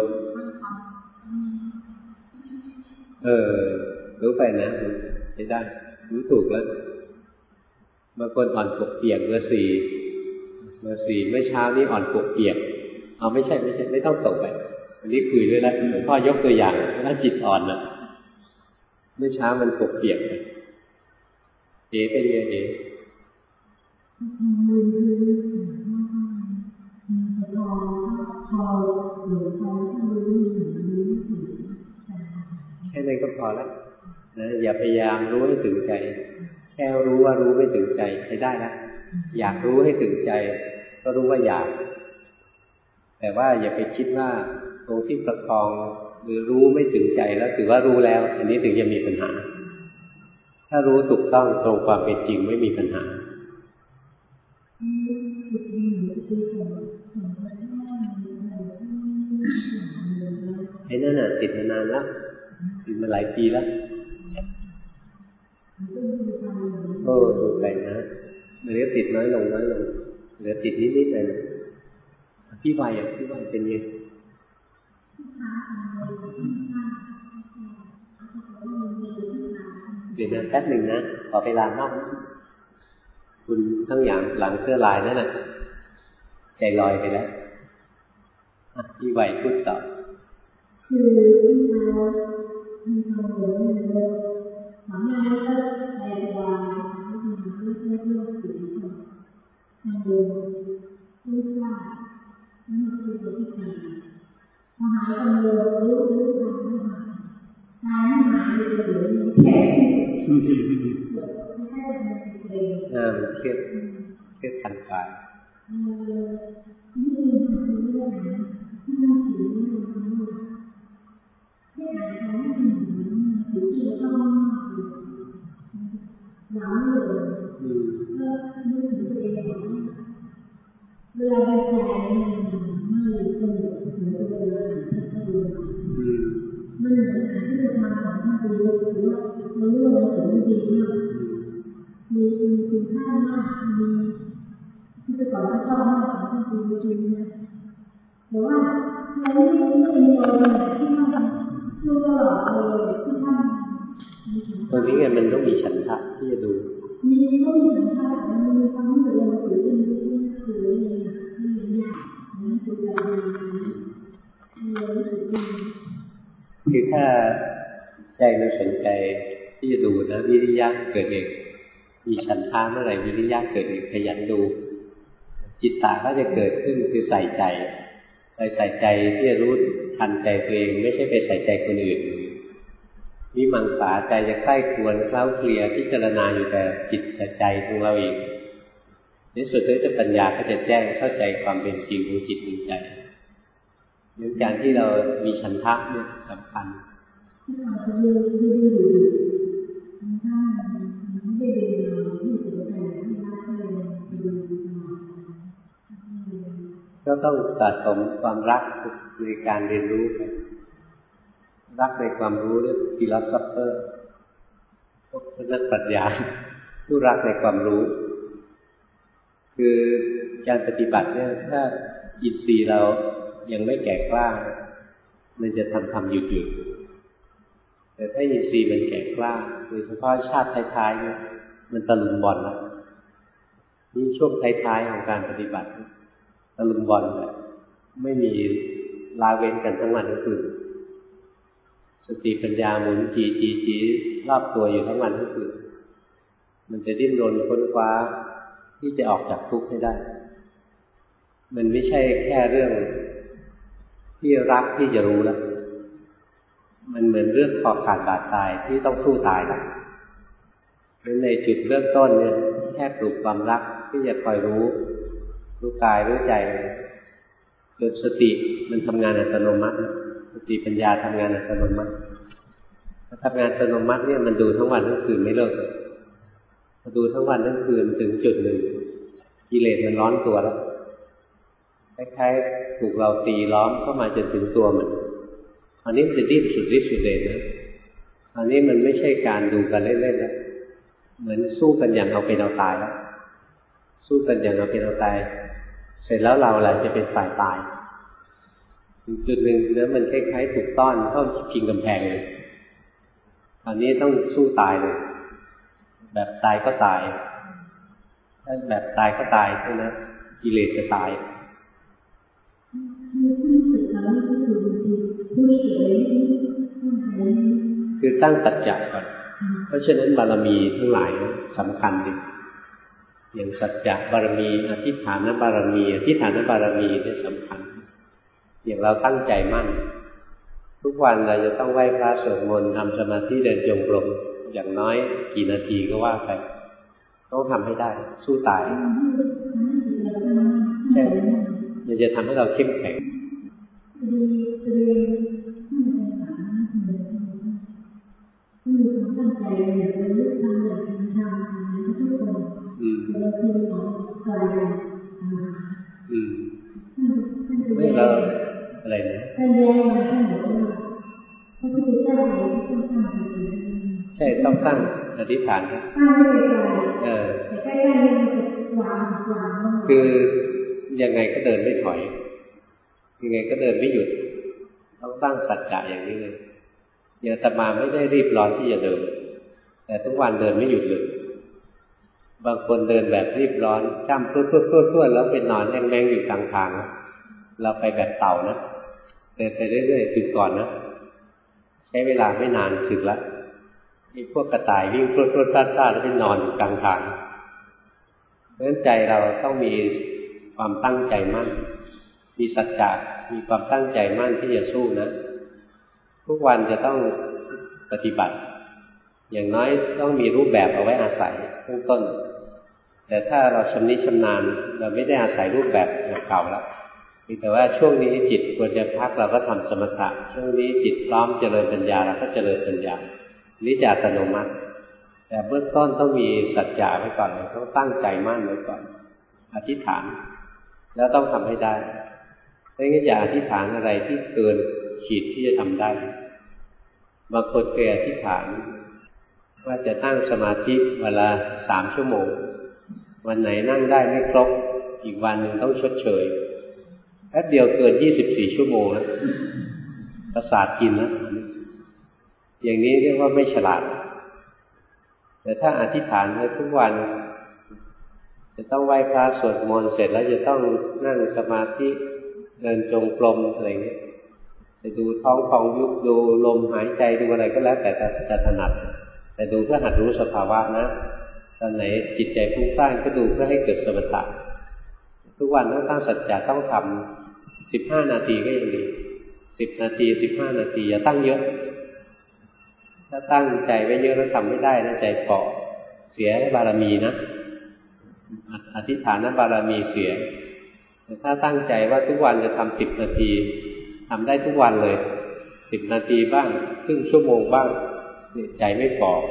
เออรู้ไปนะใช้ได้รู้ถูกแล้วบางคนอ่อนปวกเปียกเบอร์สี่เบอร์สี่เมื่อเช้านี้อ่อนปวกเปียกเอาไม่ใช่ไม่ใช่ไม่ต้องตกไปอันนี้คุยด้วยแล้วหลวงพ่อยกตัวอย่างถ้าจิตอ่อนนะเมื่อเช้ามันปวกเปียกเลยเอ๋เป็นไงเอ๋แค่นั้นก็พอแล้วนะอย่าพยายามรู้ให้ถึงใจแค่รู้ว่ารู้ไม่ถึงใจใช้ได้แล้วอยากรู้ให้ถึงใจก็รู้ว่าอยากแต่ว่าอย่าไปคิดว่าตรงที่ประคองหรือรู้ไม่ถึงใจแล้วถือว่ารู้แล้วอันนี้ถึงจะมีปัญหาถ้ารู้ถูกต้องตรงความเป็นจริงไม่มีปัญหาไอ้นั่นน่ะติดมานานแล้วติดมาหลายปีแล้วโอ้ดูไปนะเหลือติดน้อยลงน้อยลงเหลือติดนิดๆเลยนะพี่วัยอ่ะพี่วัยเป็นยังเดี๋ยวนะแป๊บหนึ่งนะขอเวลามากคุณทั้งอย่างหลังเสื้อลายนั่นน่ะใจลอยไปแล้วพี่วัยพูดต่อคือที่เรามีความเหนื่อยเลยหวังว่าก็ใจสบายไม่ทำไม่เพื่อเพื่อสิ่งที่ทำเดินรู้ว่านั่นคือตัวที่ทำมหากังวลรู้รู้ทำไม่หายกายไม่หายเลยเหลือแค่ไม่ใช่มันเป็นเองอ่ามันเครียดเครียดทางกายนี่คือคือเรื่องที่มันถือว่ามันที่อาจจะไม่ถึงถึงที่ต้องหลังเลยก็ไม่ถึงตัวเองเวลาไปใจมันไม่สนุกเหมือนเวลาที่เขาดูมันเหมือนการที่จะทำของท่านดีหรือว่ามันรู้ว่ามันถึงดีมากมีมีคุณค่ามากมีที่จะก่อนก็ชอบมากของท่านดีจริงนะแต่ว่าเราไม่ไม่มีอะไรที่ทำคือตลอดเลยที่ทำตรงนี้ไงมันต้องมีฉันทะที่จะดูมีต้องมีฉันทะมันมีความรู้สึกเราถือเป็นที่ถือเลยไม่มียากนั่นคือการมีรู้สึกดีคือถ้าใจเราสนใจที่จะดูนะวิริยะเกิดเองมีฉันทะเมื่อไหร่วิริยะเกิดเองขยันดูจิตตาก็จะเกิดขึ้นคือใส่ใจไปใส่ใจที่จะรู้ทันใจตัวเองไม่ใช่ไปใส่ใจคนอื่นวิมังสาใจจะใคร่ครวญเคล้าเคลียพิจารณาอยู่แต่จิตแต่ใจของเราเองในสุดแล้วจะปัญญาก็จะแจ้งเข้าใจความเป็นจริงของจิตของใจเรื่องการที่เรามีฉันทะเนี่ยสำคัญก็ต้องสะสมความรักในการเรียนรู้รักในความรู้เรียกฟิโลโซเฟอร์พวกนักปรัชญาผู้รักในความรู้คือการปฏิบัติเนี่ยถ้าอินทรีย์เรายังไม่แก่กล้ามันจะทำทำหยุดหยุดแต่ถ้าอินทรีย์มันแก่กล้าโดยเฉพาะชาติท้ายๆเนี่ยมันตะลุมบอลนะนี่ช่วงท้ายๆของการปฏิบัติตะลุมบอลแบบไม่มีลาเว้นกันทั้งวันทั้งคืนสติปัญญาหมุนจีจีจีรอบตัวอยู่ทั้งวันทั้งคืนมันจะดิ้นรนค้นคว้าที่จะออกจากทุกข์ให้ได้มันไม่ใช่แค่เรื่องที่รักที่จะรู้แล้วมันเหมือนเรื่องคอขาดบาดตายที่ต้องสู้ตายแล้วในจุดเริ่มต้นเนี่ยแค่ปลูกความรักที่จะคอยรู้รู้กายรู้ใจจนสติมันทำงานอัตโนมัติสติปัญญาทำงานอัตโนมัติถ้าทำงานอัตโนมัติเนี่ยมันดูทั้งวันทั้งคืนไม่เลิกพอดูทั้งวันทั้งคืนถึงจุดหนึ่งกิเลสมันร้อนตัวแล้วคล้ายๆถูกเราตีล้อมเข้ามาจนถึงตัวมันอันนี้มันจะดิ้นสุดฤทธิ์สุดเดชนะอันนี้มันไม่ใช่การดูกันเล่นๆแล้วเหมือนสู้กันอย่างเอาเป็นเอาตายแล้วสู้กันอย่างเอาเป็นเอาตายเสร็จแล้วเราแหละจะเป็นฝ่ายตายจุดหนึ่งแล้วมันคล้ายๆถูกต้อนเข้าพิงกำแพงเลยตอนนี้ต้องสู้ตายเลยแบบตายก็ตายถ้าแบบตายก็ตายใช่ไหมกิเลสจะตายคือตั้งสัจจะก่อนเพราะฉะนั้นบารมีทั้งหลายสำคัญดิอย่างสัจจะบารมีอธิษฐานบารมีอธิษฐานบารมีนี่สำคัญอย่างเราตั้งใจมั่นทุกวันเราจะต้องไหว้พระสวดมนต์ทำสมาธิเดินจงกรมอย่างน้อยกี่นาทีก็ว่าไปต้องทำให้ได้สู้ตายใช่มันจะทำให้เราเข้มแข็งอืมอืมไม่เราอะไรนะใช่ต้องตั้งอธิษฐานเออคือยังไงก็เดินไม่ถอยยังไงก็เดินไม่หยุดต้องตั้งสัจจะอย่างนี้เลยอย่างอาตมาไม่ได้รีบร้อนที่จะเดินแต่ทุกวันเดินไม่หยุดเลยบางคนเดินแบบรีบร้อนจ้ำพรวดพรวดพรวดพรวดแล้วไปนอนแห้งๆอยู่กลางทางเราไปแบบเต่านะเดินไปเรื่อยๆถึงก่อนนะใช้เวลาไม่นานถึงละมีพวกกระต่ายวิ่งพรวดพรวดพลาดพลาดแล้วไปนอนอยู่กลางทางเพราะฉะนั้นใจเราต้องมีความตั้งใจมั่นมีสัจจะมีความตั้งใจมั่นที่จะสู้นะทุกวันจะต้องปฏิบัติอย่างน้อยต้องมีรูปแบบเอาไว้อาศัยเบื้องต้นแต่ถ้าเราชำนิชำนาญเราไม่ได้อาศัยรูปแบบแบบเก่าแล้วแต่ว่าช่วงนี้จิตควรจะพักเราก็ทำสมถะช่วงนี้จิตพร้อมเจริญปัญญาเราก็เจริญปัญญานี่จะอัตโนมัติแต่เบื้องต้นต้องมีสัจจะไว้ก่อนต้องตั้งใจมั่นไว้ก่อนอธิษฐานแล้วต้องทำให้ได้ไม่งั้นอย่าอธิษฐานอะไรที่เกินขีดที่จะทำได้บางคนเคยอธิษฐานว่าจะนั่งสมาธิเวลาสามชั่วโมงวันไหนนั่งได้ไม่ครบอีกวันหนึ่งต้องชดเชยแป๊บเดียวเกินยี่สิบสี่ชั่วโมงแล้วประสาทกินนะอย่างนี้เรียกว่าไม่ฉลาดแต่ถ้าอธิษฐานไว้ทุกวันจะต้องไหว้พระสวดมนต์เสร็จแล้วจะต้องนั่งสมาธิเดินจงกรมอะไรเงี้ยจะดูท้องพองยุบดูลมหายใจดูอะไรก็แล้วแต่จะถนัดแต่ดูเพื่อหัดรู้สภาวะนะตอนไหนจิตใจฟุ้งซ่านก็ดูเพื่อให้เกิดสมถะทุกวันต้องตั้งสัจจะต้องทำสิบห้านาทีก็ยังดีสิบนาทีสิบห้านาทีอย่าตั้งเยอะถ้าตั้งใจไว้เยอะแล้วทำไม่ได้นะใจเปาะเสียบารมีนะอธิษฐานบารมีเสียแต่ถ้าตั้งใจว่าทุกวันจะทำสิบนาทีทำได้ทุกวันเลยสิบนาทีบ้างครึ่งชั่วโมงบ้างใจไม่เปาะ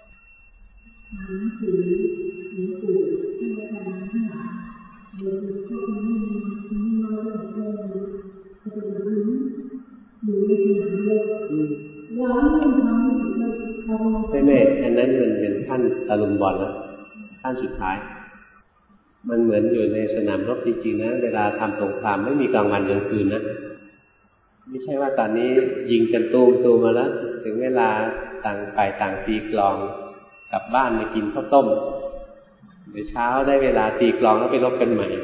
ไม่ไม่อันนั้นมันเป็นขั้นตะลุมบอลแล้วขั้นสุดท้ายมันเหมือนอยู่ในสนามรบจริงๆนะเวลาทำสงครามไม่มีกลางวันกลางคืนนะไม่ใช่ว่าตอนนี้ยิงกันตูมตูมมาแล้วถึงเวลาต่างฝ่ายต่างตีกลองกลับบ้านไปกินข้าวต้มเดี๋ยวเช้าได้เวลาตีกลองแล้วไปรบกันใหม่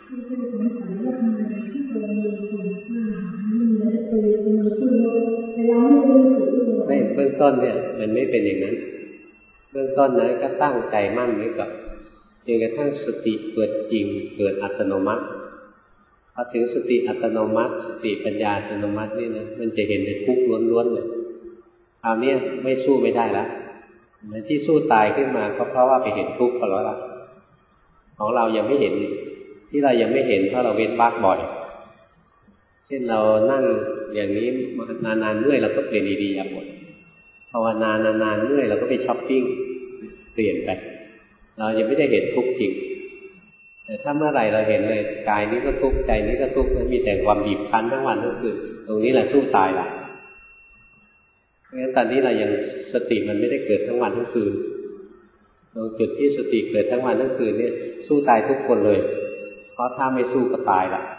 ไม่เบื้องต้นเนี่ยมันไม่เป็นอย่างนั้นเบื้องต้นนะก็ตั้งใจมั่นไว้ก่อนจนกระทั่งสติเกิดจริงเกิดอัตโนมัติพอถึงสติอัตโนมัติสติปัญญาอัตโนมัตินี่นะมันจะเห็นเป็นทุกข์ล้วนๆเลยคราวนี้ไม่สู้ไม่ได้แล้วเหมือนที่สู้ตายขึ้นมาก็เพราะว่าไปเห็นทุกข์ก็แล้วล่ะของเรายังไม่เห็นที่เรายังไม่เห็นเพราะเราเว้นวรรคบ่อยเช่นเรานั่งอย่างนี้นานๆเมื่อยเราก็เปลี่ยนอิริยาบถภาวนานานๆเมื่อยเราก็ไปช้อปปิ้งเปลี่ยนไปเรายังไม่ได้เห็นทุกข์จริงแต่ถ้าเมื่อไหร่เราเห็นเลยกายนี้ก็ทุกข์ใจนี้ก็ทุกข์มีแต่ความบีบคั้นทั้งวันทั้งคืนตรงนี้แหละสู้ตายละเพราะฉะนั้นตอนนี้เรายังสติมันไม่ได้เกิดทั้งวันทั้งคืนตรงจุดที่สติเกิดทั้งวันทั้งคืนเนี่ยสู้ตายทุกคนเลยเพราะถ้าไม่สู้ก็ตายละ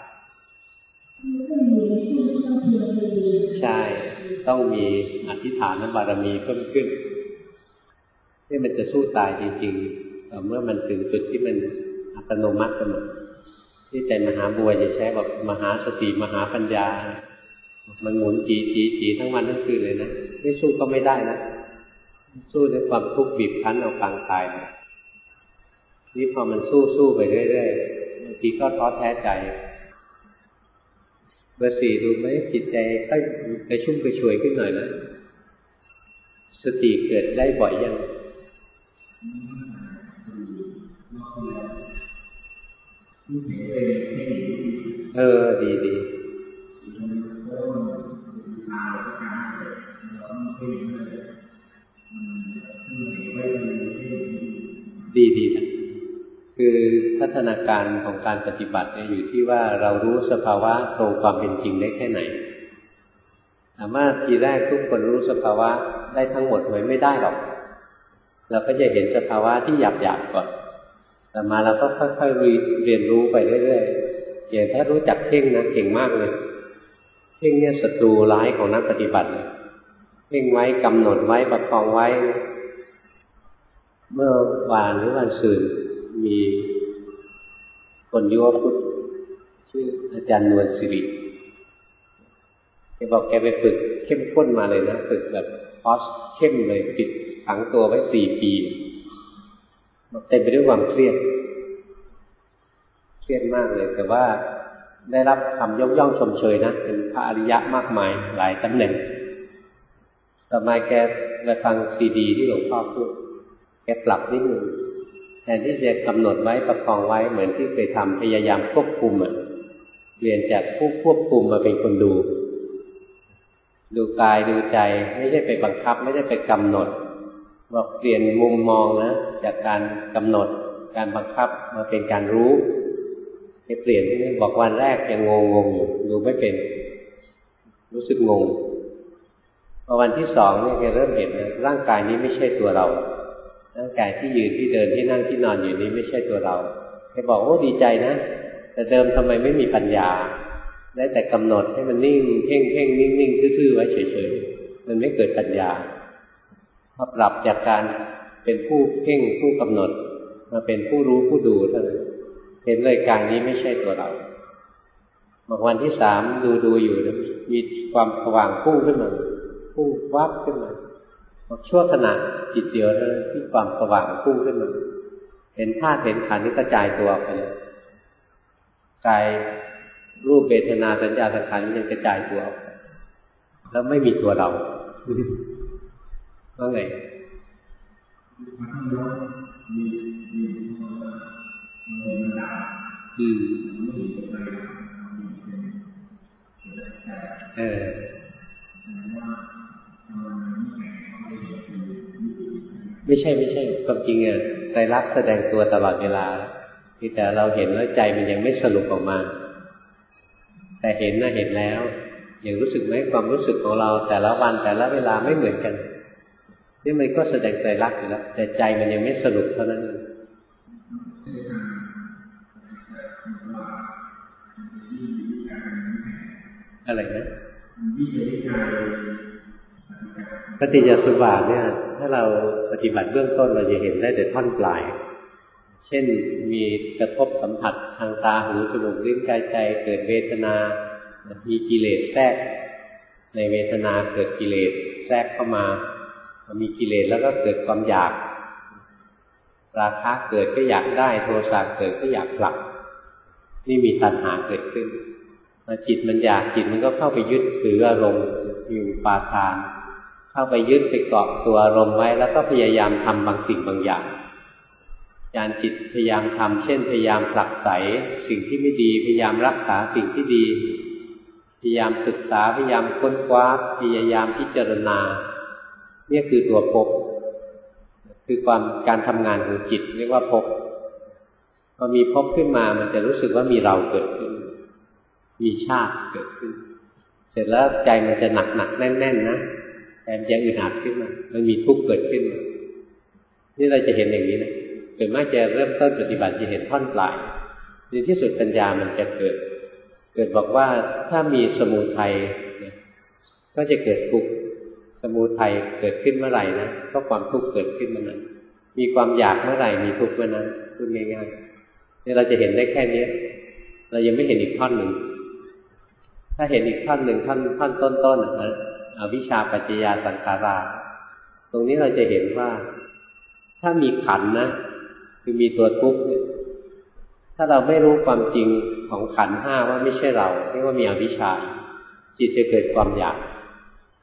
ใช่ต้องมีอธิษฐานบารมีเพิ่มขึ้นที่มันจะสู้ตายจริงๆเมื่อมันถึงจุดที่มันอัตโนมัติกันหมดที่ใจมหาบัวจะใช้แบบมหาสติมหาปัญญามันหมุนจีจีจีทั้งวันทั้งคืนเลยนะไม่สู้ก็ไม่ได้นะสู้ด้วยความทุกข์บีบคั้นเอาปางตายนี่พอมันสู้สู้ไปเรื่อยๆบางทีก็ท้อแท้ใจเบอร์สี่ดูไหมจิตใจค่อยกระชุ่มกระชวยขึ้นหน่อยนะสติเกิดได้บ่อยยังเออดีดีดีดีนะคือพัฒนาการของการปฏิบัติเนี่ยอยู่ที่ว่าเรารู้สภาวะตรงความเป็นจริงได้แค่ไหนสามารถทีแรกทุกคนรู้สภาวะได้ทั้งหมดไหมไม่ได้หรอกเราก็จะเห็นสภาวะที่หยาบๆก่อนแต่มาเราก็ค่อยๆเรียนรู้ไปเรื่อยๆอย่างถ้ารู้จักเพ่งนะเก่งมากเลยเพ่งเนี่ยศัตรูร้ายของนักปฏิบัติเพ่งไว้กำหนดไว้ประคองไว้เมื่อวานหรือวันศุกร์มีคนยุวพุทธชื่ออาจารย์นวลศิริแกบอกแกไปฝึกเข้มข้นมาเลยนะฝึกแบบคอร์สเข้มเลยปิดขังตัวไว้สี่ปีเต็มไปด้วยความเครียดเครียดมากเลยแต่ว่าได้รับคำยกย่องชมเชยนะเป็นพระอริยะมากมายหลายตำแหน่งต่อมาแกไปฟังซีดีที่หลวงพ่อพูดแกปรับนิดนึงแทนที่จะกำหนดไว้ประคองไว้เหมือนที่เคยทำพยายามควบคุมอ่ะเปลี่ยนจากผู้ควบคุมมาเป็นคนดูดูกายดูใจไม่ใช่ไปบังคับไม่ได้ไปกำหนดบอกเปลี่ยนมุมมองนะจากการกำหนดการบังคับมาเป็นการรู้ให้เปลี่ยนที่นี่บอกวันแรกยังงงงอยู่ดูไม่เป็นรู้สึกงงพอวันที่สองเนี่ยแกเริ่มเห็นนะร่างกายนี้ไม่ใช่ตัวเราร่างกายที่ยืนที่เดินที่นั่งที่นอนอยู่นี้ไม่ใช่ตัวเราแกบอกโอ้ดีใจนะแต่เดิมทำไมไม่มีปัญญาได้แต่กำหนดให้มันนิ่งเพ่งเพ่งนิ่งนิ่งทื่อๆไว้เฉยๆมันไม่เกิดปัญญาพอปรับจากการเป็นผู้เพ่งผู้กำหนดมาเป็นผู้รู้ผู้ดูเท่านั้นเห็นเลยกายนี้ไม่ใช่ตัวเราบอกวันที่สามดูดูอยู่นะมีความสว่างพุ่งขึ้นมาพุ่งวับขึ้นมาบอกชั่วขณะจิตเดียวเลยที่ความสว่างพุ่งขึ้นมาเห็นธาตุเห็นขันธ์นี่กระจายตัวไปเลยกายรูปเวทนาสัญญาสังขารยังกระจายตัวออกแล้วไม่มีตัวเราว่าไงอืมเออไม่ใช่ไม่ใช่ความจริงอ่ะไตรลักษณ์แสดงตัวตลอดเวลาแต่เราเห็นแล้วใจมันยังไม่สรุปออกมาแต่เห็นนะเห็นแล้วอย่างรู้สึกไหมความรู้สึกของเราแต่ละวันแต่ละเวลาไม่เหมือนกันนี่มันก็แสดงไตรลักษณ์อยู่แล้วแต่ใจมันยังไม่สรุปเท่านั้นเองอะไรนะปฏิจจสมุปบาทเนี่ยถ้าเราปฏิบัติเบื้องต้นเราจะเห็นได้แต่ท่อนปลายเช่นมีกระทบสัมผัสทางตาหูจมูกลิ้นกายใจเกิดเวทนามีกิเลสแทรกในเวทนาเกิดกิเลสแทรกเข้ามามีกิเลสแล้วก็เกิดความอยากราคะเกิดก็อยากได้โทสะเกิดก็อยากผลักนี่มีตัณหาเกิดขึ้นมาจิตมันอยากจิตมันก็เข้าไปยึดถืออารมณ์อยู่ปาทานเข้าไปยึดไปเกาะตัวอารมณ์ไว้แล้วก็พยายามทำบางสิ่งบางอย่างการจิตพยายามทำเช่นพยายามผลักไสสิ่งที่ไม่ดีพยายามรักษาสิ่งที่ดีพยายามศึกษาพยายามค้นคว้าพยายามพิจารณานี่คือตัวภพคือความการทำงานของจิตเรียกว่าภพพอมีภพขึ้นมามันจะรู้สึกว่ามีเราเกิดขึ้นมีชาติเกิดขึ้นเสร็จแล้วใจมันจะหนักหนักแน่นแน่นนะแต่มันจะอึดอัดขึ้นมามันมีทุกข์เกิดขึ้นนี่เราจะเห็นอย่างนี้นะเกิดมาจะเริ่มต้นปฏิบัติจะเห็นท่อนปลายในที่สุดปัญญามันจะเกิดเกิดบอกว่าถ้ามีสมุทัยก็จะเกิดทุกข์สมุทัยเกิดขึ้นเมื่อไหร่นะก็ความทุกข์เกิดขึ้นเมื่อนั้นมีความอยากเมื่อไหร่มีทุกข์เมื่อนั้นพูดง่ายๆนี่เราจะเห็นได้แค่นี้เรายังไม่เห็นอีกท่อนหนึ่งถ้าเห็นอีกท่อนหนึ่งท่อนท่อนต้นๆนะอวิชชาปัจจยาสังขาราตรงนี้เราจะเห็นว่าถ้ามีขันธ์นะคือมีตัวทุกข์ถ้าเราไม่รู้ความจริงของขันธ์ห้าว่าไม่ใช่เราเรียกว่ามีอวิชชาจิตจะเกิดความอยาก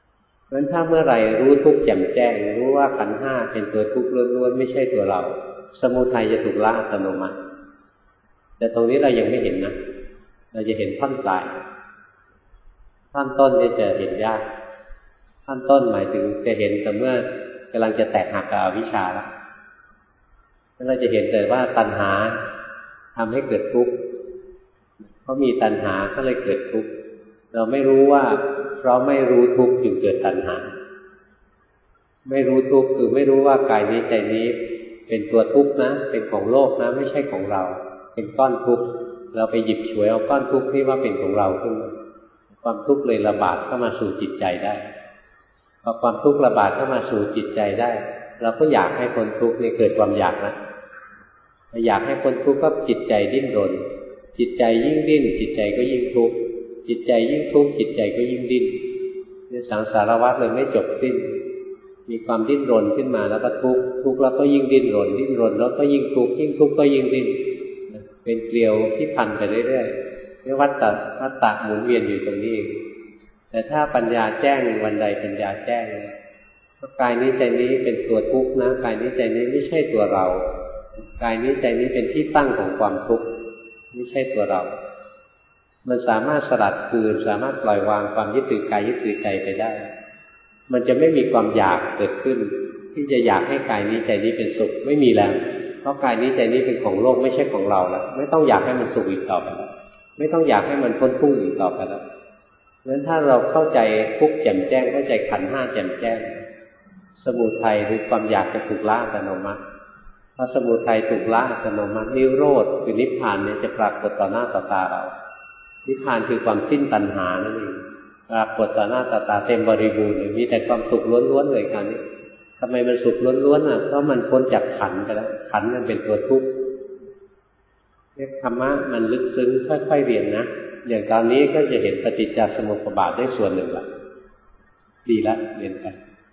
เพราะฉะนั้นถ้าเมื่อไหร่รู้ทุกข์แจ่มแจ้งรู้ว่าขันธ์ห้าเป็นตัวทุกข์ล้วนๆไม่ใช่ตัวเราสมุทัยจะถูกละอัตโนมัติแต่ตรงนี้เรายังไม่เห็นนะเราจะเห็นท่อนปลายท่อนต้นนี่จะเห็นยากท่อนต้นหมายถึงจะเห็นแต่เมื่อกำลังจะแตกหักกับอวิชชาแล้วเราจะเห็นแต่ว่าตัณหาทำให้เกิดทุกข์เพราะมีตัณหาก็เลยเกิดทุกข์เราไม่รู้ว่าเพราะไม่รู้ทุกข์จึงเกิดตัณหาไม่รู้ทุกข์คือไม่รู้ว่ากายนี้ใจนี้เป็นตัวทุกข์นะเป็นของโลกนะไม่ใช่ของเราเป็นก้อนทุกข์เราไปหยิบฉวยเอาก้อนทุกข์ที่ว่าเป็นของเราขึ้นมาความทุกข์เลยระบาดเข้ามาสู่จิตใจได้พอความทุกข์ระบาดเข้ามาสู่จิตใจได้เราก็อยากให้พ้นทุกข์นี่เกิดความอยากนะอยากให้พ้นทุกข์ก็จิตใจดิ้นรนจิตใจยิ่งดิ้นจิตใจก็ยิ่งทุกข์จิตใจยิ่งทุกข์จิตใจก็ยิ่งดิ้นเนี่ยสังสารวัฏเลยไม่จบสิ้นมีความดิ้นรนขึ้นมาแล้วก็ทุกข์ทุกข์แล้วก็ยิ่งดิ้นรนดิ้นรนแล้วก็ยิ่งทุกข์ยิ่งทุกข์ก็ยิ่งดิ้นเป็นเกลียวที่พันไปเรื่อยๆไม่วัฏฏะวัฏฏะหมุนเวียนอยู่ตรงนี้เองแต่ถ้าปัญญาแจ้งวันใดปัญญาแจ้งว่ากายนี้ใจนี้เป็นตัวทุกข์นะกายนี้ใจนี้ไม่ใช่ตัวเรากายนี้ใจนี้เป็นที่ตั้งของความทุกข์ไม่ใช่ตัวเรามันสามารถสลัดคืนสามารถปล่อยวางความยึดถือกายยึดถือใจไปได้มันจะไม่มีความอยากเกิดขึ้นที่จะอยากให้กายนี้ใจนี้เป็นสุขไม่มีแล้วเพราะกายนี้ใจนี้เป็นของโลกไม่ใช่ของเราแล้วไม่ต้องอยากให้มันสุขอีกต่อไปแล้วไม่ต้องอยากให้มันพ้นทุกข์อีกต่อไปแล้วเพราะฉะนั้นถ้าเราเข้าใจทุกข์แจ่มแจ้งเข้าใจขันธ์ห้าแจ่มแจ้งสมุทัยหรือความอยากจะถูกละอัตโนมัติพอสมุทัยถูกละอัตโนมัตินิโรธคือนิพพานเนี่ยจะปรากฏต่อหน้าต่อตาเรานิพพานคือความสิ้นตัณหานั่นเองปรากฏต่อหน้าต่อตาเต็มบริบูรณ์เลยมีแต่ความสุขล้วนๆเลยคราวนี้ทำไมมันสุขล้วนๆอ่ะเพราะมันพ้นจากขันธ์ไปแล้วขันธ์มันเป็นตัวทุกข์เนี่ยธรรมะมันลึกซึ้งค่อยๆเรียนนะอย่างตอนนี้ก็จะเห็นปฏิจจสมุปบาทได้ส่วนหนึ่งละดีละเรียนไป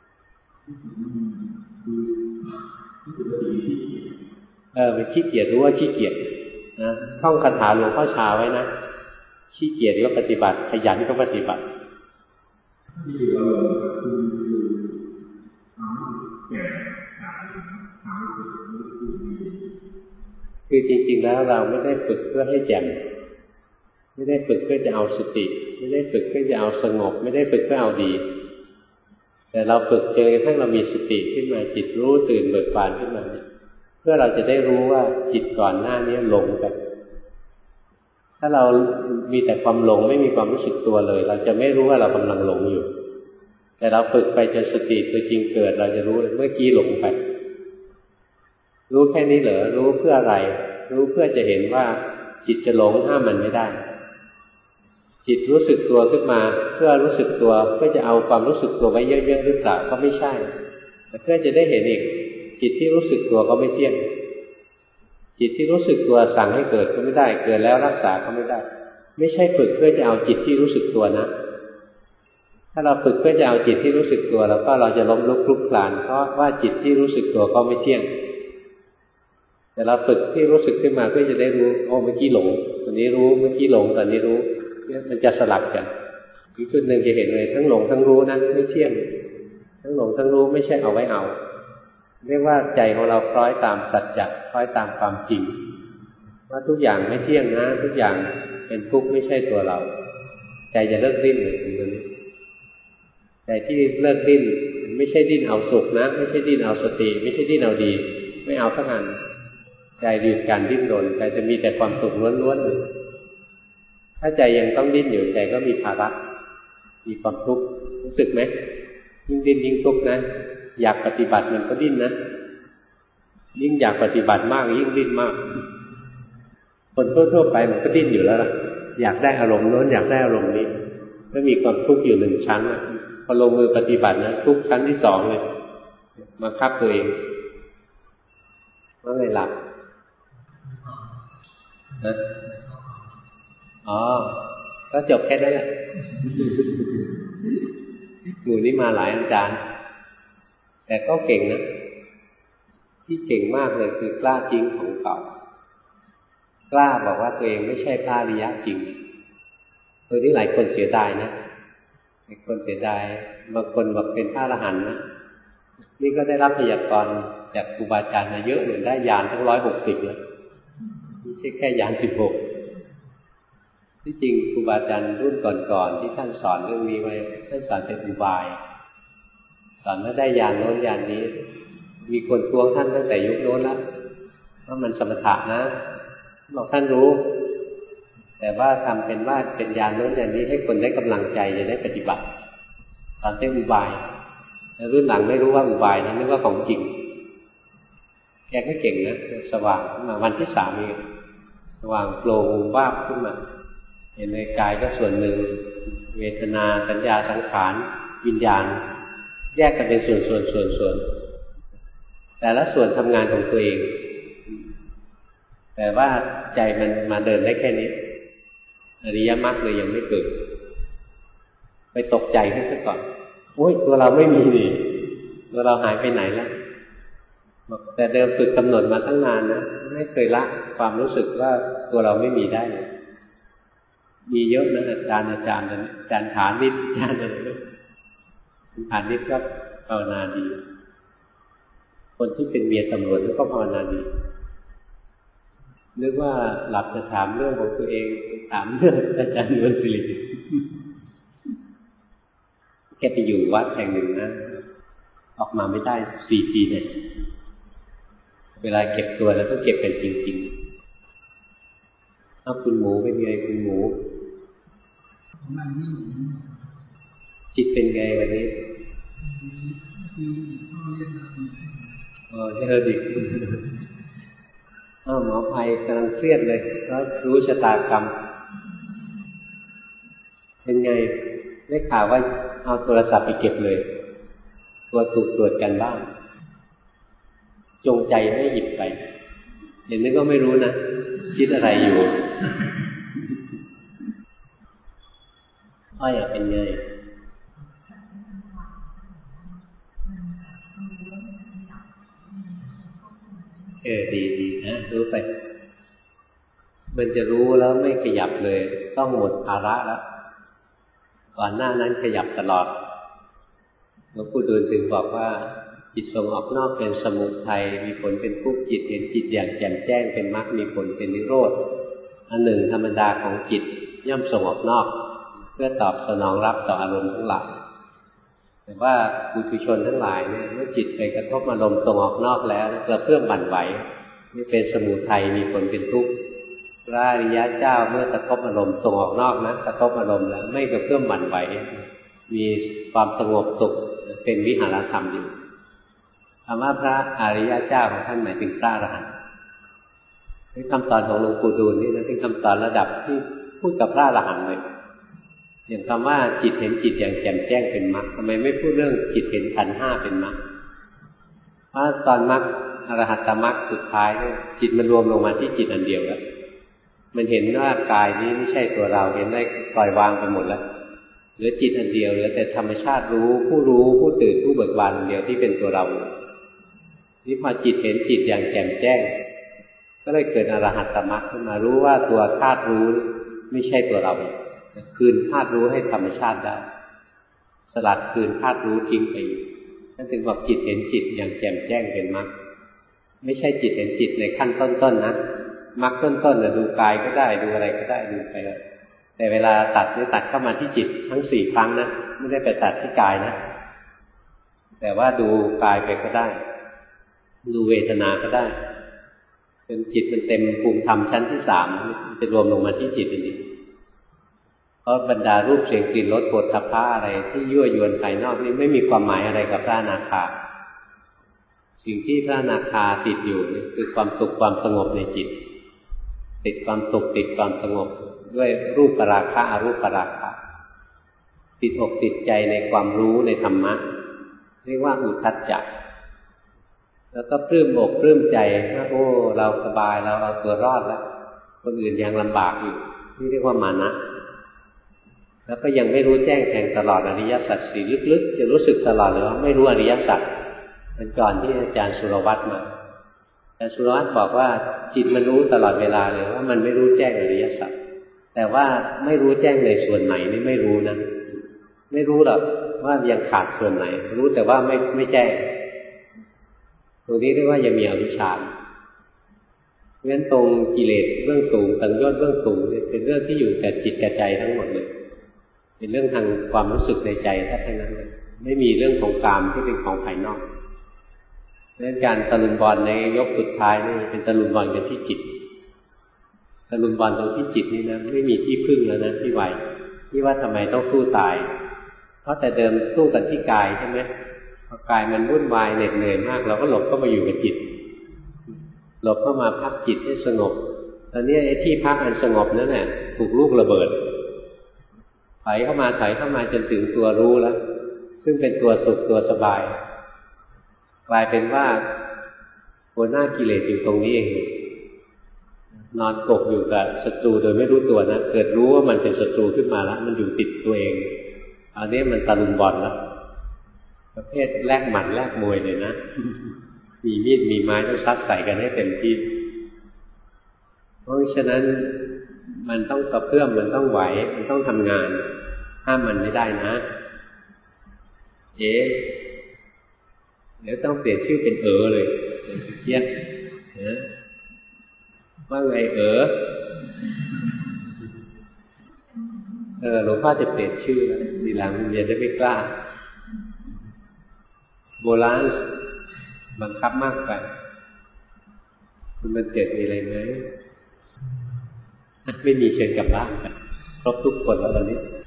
เออไปขี้เกียจรู้ว่าขี้เกียจนะท่องคาถาหลวงพ่อชาไว้นะขี้เกียจก็ปฏิบัติขยันก็ปฏิบัติคือจริงๆแล้วเราไม่ได้ฝึกเพื่อให้แจ่มไม่ได้ฝึกเพื่อจะเอาสติไม่ได้ฝึกเพื่อจะเอาสงบไม่ได้ฝึกเพื่อเอาดีแต่เราฝึกจนกระทั่งเรามีสติขึ้นมาจิตรู้ตื่นเบิกบานขึ้นมาเพื่อเราจะได้รู้ว่าจิตก่อนหน้านี้หลงไปถ้าเรามีแต่ความหลงไม่มีความรู้สึกตัวเลยเราจะไม่รู้ว่าเรากำลังหลงอยู่แต่เราฝึกไปจนสติตัวจริงเกิดเราจะรู้เลยเมื่อกี้หลงไปรู้แค่นี้เหรอรู้เพื่ออะไรรู้เพื่อจะเห็นว่าจิตจะหลงห้ามมันไม่ได้จิตรู้สึกตัวขึ้นมาเพื่อรู้สึกตัวเพื่อจะเอาความรู้สึกตัวไว้เยอะๆหรือเปล่าก็ไม่ใช่แต่เพื่อจะได้เห็นอีกจิตที่รู้สึกตัวก็ไม่เที่ยงจิตที่รู้สึกตัวสั่งให้เกิดก็ไม่ได้เกิดแล้วรักษาก็ไม่ได้ไม่ใช่ฝึกเพื่อจะเอาจิตที่รู้สึกตัวนะถ้าเราฝึกเพื่อจะเอาจิตที่รู้สึกตัวแล้วก็เราจะล้มลุกคลุกคลานเพราะว่าจิตที่รู้สึกตัวก็ไม่เที่ยงแต่เราฝึกที่รู้สึกขึ้นมาเพื่อจะได้รู้โอ้เมื่อกี้หลงตอนนี้รู้เมื่อกี้หลงตอนนี้รู้เนี่ยมันจะสลับกันอีกจุดหนึ่งจะเห็นเลยทั้งหลงทั้งรู้นะไม่เที่ยงทั้งหลงทั้งรู้ไม่ใช่เอาไว้เอาเรียกว่าใจของเราคล้อยตามสัจจะคล้อยตามความจริงว่าทุกอย่างไม่เที่ยงนะทุกอย่างเป็นทุกข์ไม่ใช่ตัวเราใจจะเลิกดิ้นเลยตรงนี้ใจที่เลิกดิ้นไม่ใช่ดิ้นเอาสุขนะไม่ใช่ดิ้นเอาสติไม่ใช่ดิ้นเอาดีไม่เอาทั้งนั้นใจหยุดการดิ้นรนใจจะมีแต่ความสุขล้วนๆเลยถ้าใจยังต้องดิ้นอยู่ใจก็มีภาระมีความทุกข์รู้สึกไหมยิ่งดิ้นยิ่งทุกข์นะอยากปฏิบัติมันก็ดิ้นนะยิ่งอยากปฏิบัติมากยิ่งดิ้นมากคนทั่วๆไปมันก็ดิ้นอยู่แล้วล่ะอยากได้อารมณ์โน้นอยากได้อารมณ์นี้ก็มีความทุกข์อยู่หนึ่งชั้นนะพอลงมือปฏิบัตินะทุกข์ชั้นที่สองเลยมาคับตัวเองว่าไงหลับนะอ๋อก็จบแค่นั้นแหละหมู่นี้มาหลายอาจารย์แต่ก็เก่งนะที่เก่งมากเลยคือกล้าทิ้งของเก่ากล้าบอกว่าตัวเองไม่ใช่พระอริยะจริงตัวนี้หลายคนเสียดายนะมีคนเสียดายบางคนบอกเป็นพระอรหันต์นะนี่ก็ได้รับพยากรณ์จากครูบาอาจารย์มาเยอะเลยได้ญาณทั้งร้อยหกสิบเลยไม่ใช่แค่ญาณสิบหกที่จริงครูบาอาจารย์รุ่นก่อนๆที่ท่านสอนเรื่องนี้ไว้ท่านสอนเป็นอุบายสอนว่าได้ญาณโน้นญาณนี้มีคนทวงท่านตั้งแต่ยุคโน้นแล้วว่ามันสมถะนะบอกท่านรู้แต่ว่าทำเป็นว่าเป็นญาณโน้นญาณนี้ให้คนได้กำลังใจจะได้ปฏิบัติสอนเป็นอุบายแล้วรุ่นหลังไม่รู้ว่าอุบายนะนึกว่าของจริงแกก็เก่งนะสว่างขึ้นมาวันที่สามเองสว่างโปร่งวาบขึ้นมาเห็นในกายก็ส่วนหนึ่งเวทนาสัญญาสังขารวิญญาณแยกกันเป็นส่วนส่วนส่วนส่วนแต่ละส่วนทำงานของตัวเองแต่ว่าใจมันมาเดินได้แค่นี้อริยมรรคเลยยังไม่เกิดไปตกใจขึ้นซะก่อนโอ้ยตัวเราไม่มีนี่ตัวเราหายไปไหนแล้วแต่เดิมฝึกกำหนดมาตั้งนานนะไม่เคยละความรู้สึกว่าตัวเราไม่มีได้เลยมีเยอะนะอาจารย์อาจารย์นั้นอาจารย์ฐานนิดอาจารย์อะไรด้วยฐานนิดก็ภาวนาดีคนที่เป็นเมียตำรวจก็ภาวนาดีนึกว่าหลับจะถามเรื่องของตัวเองถามเรื่องอาจารย์นวลศิริแกไปอยู่วัดแห่งหนึ่งนะออกมาไม่ได้สี่ปีเนี่ยเวลาเก็บตัวแล้วก็เก็บเป็นจริงๆเอาคุณหมูเป็นไงคุณหมูจิตเป็นไงวันนี้อ๋อเออดิอ้าวหมอภัยกำลังเครียดเลยแล้วรู้ชะตากรรมเป็นไงได้ข่าวว่าเอาโทรศัพท์ไปเก็บเลยตัวถูกตรวจกันบ้างจงใจไม่หยิบไปเดี๋ยวนี้ก็ไม่รู้นะคิดอะไรอยู่อ้อยเป็นไงเออดีดีนะรู้ไปมันจะรู้แล้วไม่ขยับเลยต้องหมดภาระแล้วก่อนหน้านั้นขยับตลอดหลวงปู่ดูลถึงบอกว่าจิตส่งออกนอกเป็นสมุทัยมีผลเป็นทุกข์จิตเห็นจิตอย่างแจ่มแจ้งเป็นมรรคมีผลเป็นนิโรธอันหนึ่งธรรมดาของจิตย่อมส่งออกนอกเพื่อตอบสนองรับต่ออารมณ์ทั้งหลายแต่ว่าปุถุชนทั้งหลายเนี่ยเมื่อจิตไปกระทบอารมณ์ส่งออกนอกแล้วกระเพื่อมบั่นไหวนี่เป็นสมุทัยมีผลเป็นทุกข์พระอริยเจ้าเมื่อกระทบอารมณ์ส่งออกนอกนะกระทบอารมณ์แล้วไม่กระเพื่อมบั่นไหวมีความสงบสุขเป็นวิหารธรรมอยู่คำว่าพระอริยเจ้าของท่านหมายถึงพระอรหันต์เป็นคำสอนของหลวงปู่ดูลนี่นะเป็นคำสอนระดับที่พูดกับพระอรหันต์เลยอย่างคำว่าจิตเห็นจิตอย่างแจ่มแจ้งเป็นมรรคทำไมไม่พูดเรื่องจิตเห็นขันธ์ห้าเป็นมรรคเพราะตอนมรรคอรหัตตมรรคสุดท้ายเนี่ยจิตมันรวมลงมาที่จิตอันเดียวแล้วมันเห็นว่ากายนี้ไม่ใช่ตัวเราเห็นได้ปล่อยวางไปหมดแล้วเหลือจิตอันเดียวเหลือแต่ธรรมชาติรู้ผู้รู้ผู้ตื่นผู้เบิกบานอันเดียวที่เป็นตัวเรานี่พอจิตเห็นจิตอย่างแจ่มแจ้งก็เลยเกิดอรหัตตมรรคขึ้นมารู้ว่าตัวธาตุรู้ไม่ใช่ตัวเราคืนธาตุรู้ให้ธรรมชาติได้สลัดคืนธาตุรู้ทิ้งไปนั่นถึงบอกจิตเห็นจิตอย่างแจ่มแจ้งเป็นมรรคไม่ใช่จิตเห็นจิตในขั้นต้นๆนะมรรคต้นๆน่ะดูกายก็ได้ดูอะไรก็ได้ดูไปแล้วแต่เวลาตัดนี่ตัดเข้ามาที่จิตทั้งสี่ครั้งนะไม่ได้ไปตัดที่กายนะแต่ว่าดูกายไปก็ได้ดูเวทนาก็ได้จนจิตมันเต็มภูมิธรรมชั้นที่สามมันจะรวมลงมาที่จิตอันนี้เพราะบรรดารูปเสียงกลิ่นรสโผฏฐัพพะอะไรที่ยั่วยวนภายนอกนี่ไม่มีความหมายอะไรกับพระอนาคาสิ่งที่พระอนาคาติดอยู่นี่คือความสุขความสงบในจิตติดความสุขติดความสงบด้วยรูปราคะอรูปราคะติดอกติดใจในความรู้ในธรรมะเรียกว่าอุทธัจจะแล้วก็ปลื้มอกปลื้มใจว่าโอ้เราสบายเราเอาตัวรอดแล้วคนอื่นยังลำบากอยู่นี่เรียกว่ามานะแล้วก็ยังไม่รู้แจ้งแทงตลอดอริยสัจสี่ลึกๆจะรู้สึกตลอดเลยว่าไม่รู้อริยสัจเป็นก่อนที่อาจารย์สุรวัตรมาอาจารย์สุรวัตรบอกว่าจิตมันรู้ตลอดเวลาเลยว่ามันไม่รู้แจ้งอริยสัจแต่ว่าไม่รู้แจ้งในส่วนไหนนี่ไม่รู้นะไม่รู้หรอกว่ายังขาดส่วนไหนรู้แต่ว่าไม่ไม่แจ้งตรงนี้เรียกว่ายังมีอวิชชาเพราะฉะนั้นตรงกิเลสเบื้องสูงสังโยชน์เบื้องสูงเนี่ยเป็นเรื่องที่อยู่แต่จิตกับใจทั้งหมดเลยเป็นเรื่องทางความรู้สึกในใจทั้งนั้นเลยไม่มีเรื่องของกามที่เป็นของภายนอกดังนั้นการตะลุมบอลในยกสุดท้ายนี่เป็นตะลุมบอลกันที่จิตตะลุมบอลตรงที่จิตนี่นะไม่มีที่พึ่งแล้วนะที่ไหวที่ว่าทำไมต้องสู้ตายเพราะแต่เดิมสู้กันที่กายใช่ไหมพอกายมันวุ่นวายเหน็ดเหนื่อยมากเราก็หลบเข้ามาอยู่กับจิตหลบเข้ามาพักจิตให้สงบตอนนี้ไอ้ที่พักอันสงบนั่นแหละถูกลูกระเบิดถอยเข้ามาถอยเข้ามาจนถึงตัวรู้แล้วซึ่งเป็นตัวสุขตัวสบายกลายเป็นว่าหัวหน้ากิเลสอยู่ตรงนี้เองนอนกบอยู่กับศัตรูโดยไม่รู้ตัวนะเกิดรู้ว่ามันเป็นศัตรูขึ้นมาแล้วมันอยู่ติดตัวเองอันนี้มันตะลุมบอลแล้วประเภทแลกหมัดแลกมวยเลยนะมีมีดมีไม้ต้องซัดใส่กันให้เต็มที่เพราะฉะนั้นมันต้องกระเพื่อมมันต้องไหวมันต้องทำงานห้ามมันไม่ได้นะเอ๊ะเดี๋ยวต้องเปลี่ยนชื่อเป็นเอ๋อเลยเทียบนะว่าไงเอ๋อเออหลวงพ่อจะเปลี่ยนชื่อแล้วทีหลังเรียนได้ไม่กล้าโบราณบังคับมากไปคุณมันเจ็บมีอะไรไหมไม่มีเชิญกลับบ้านกันครบทุกคนแล้วตอนนี้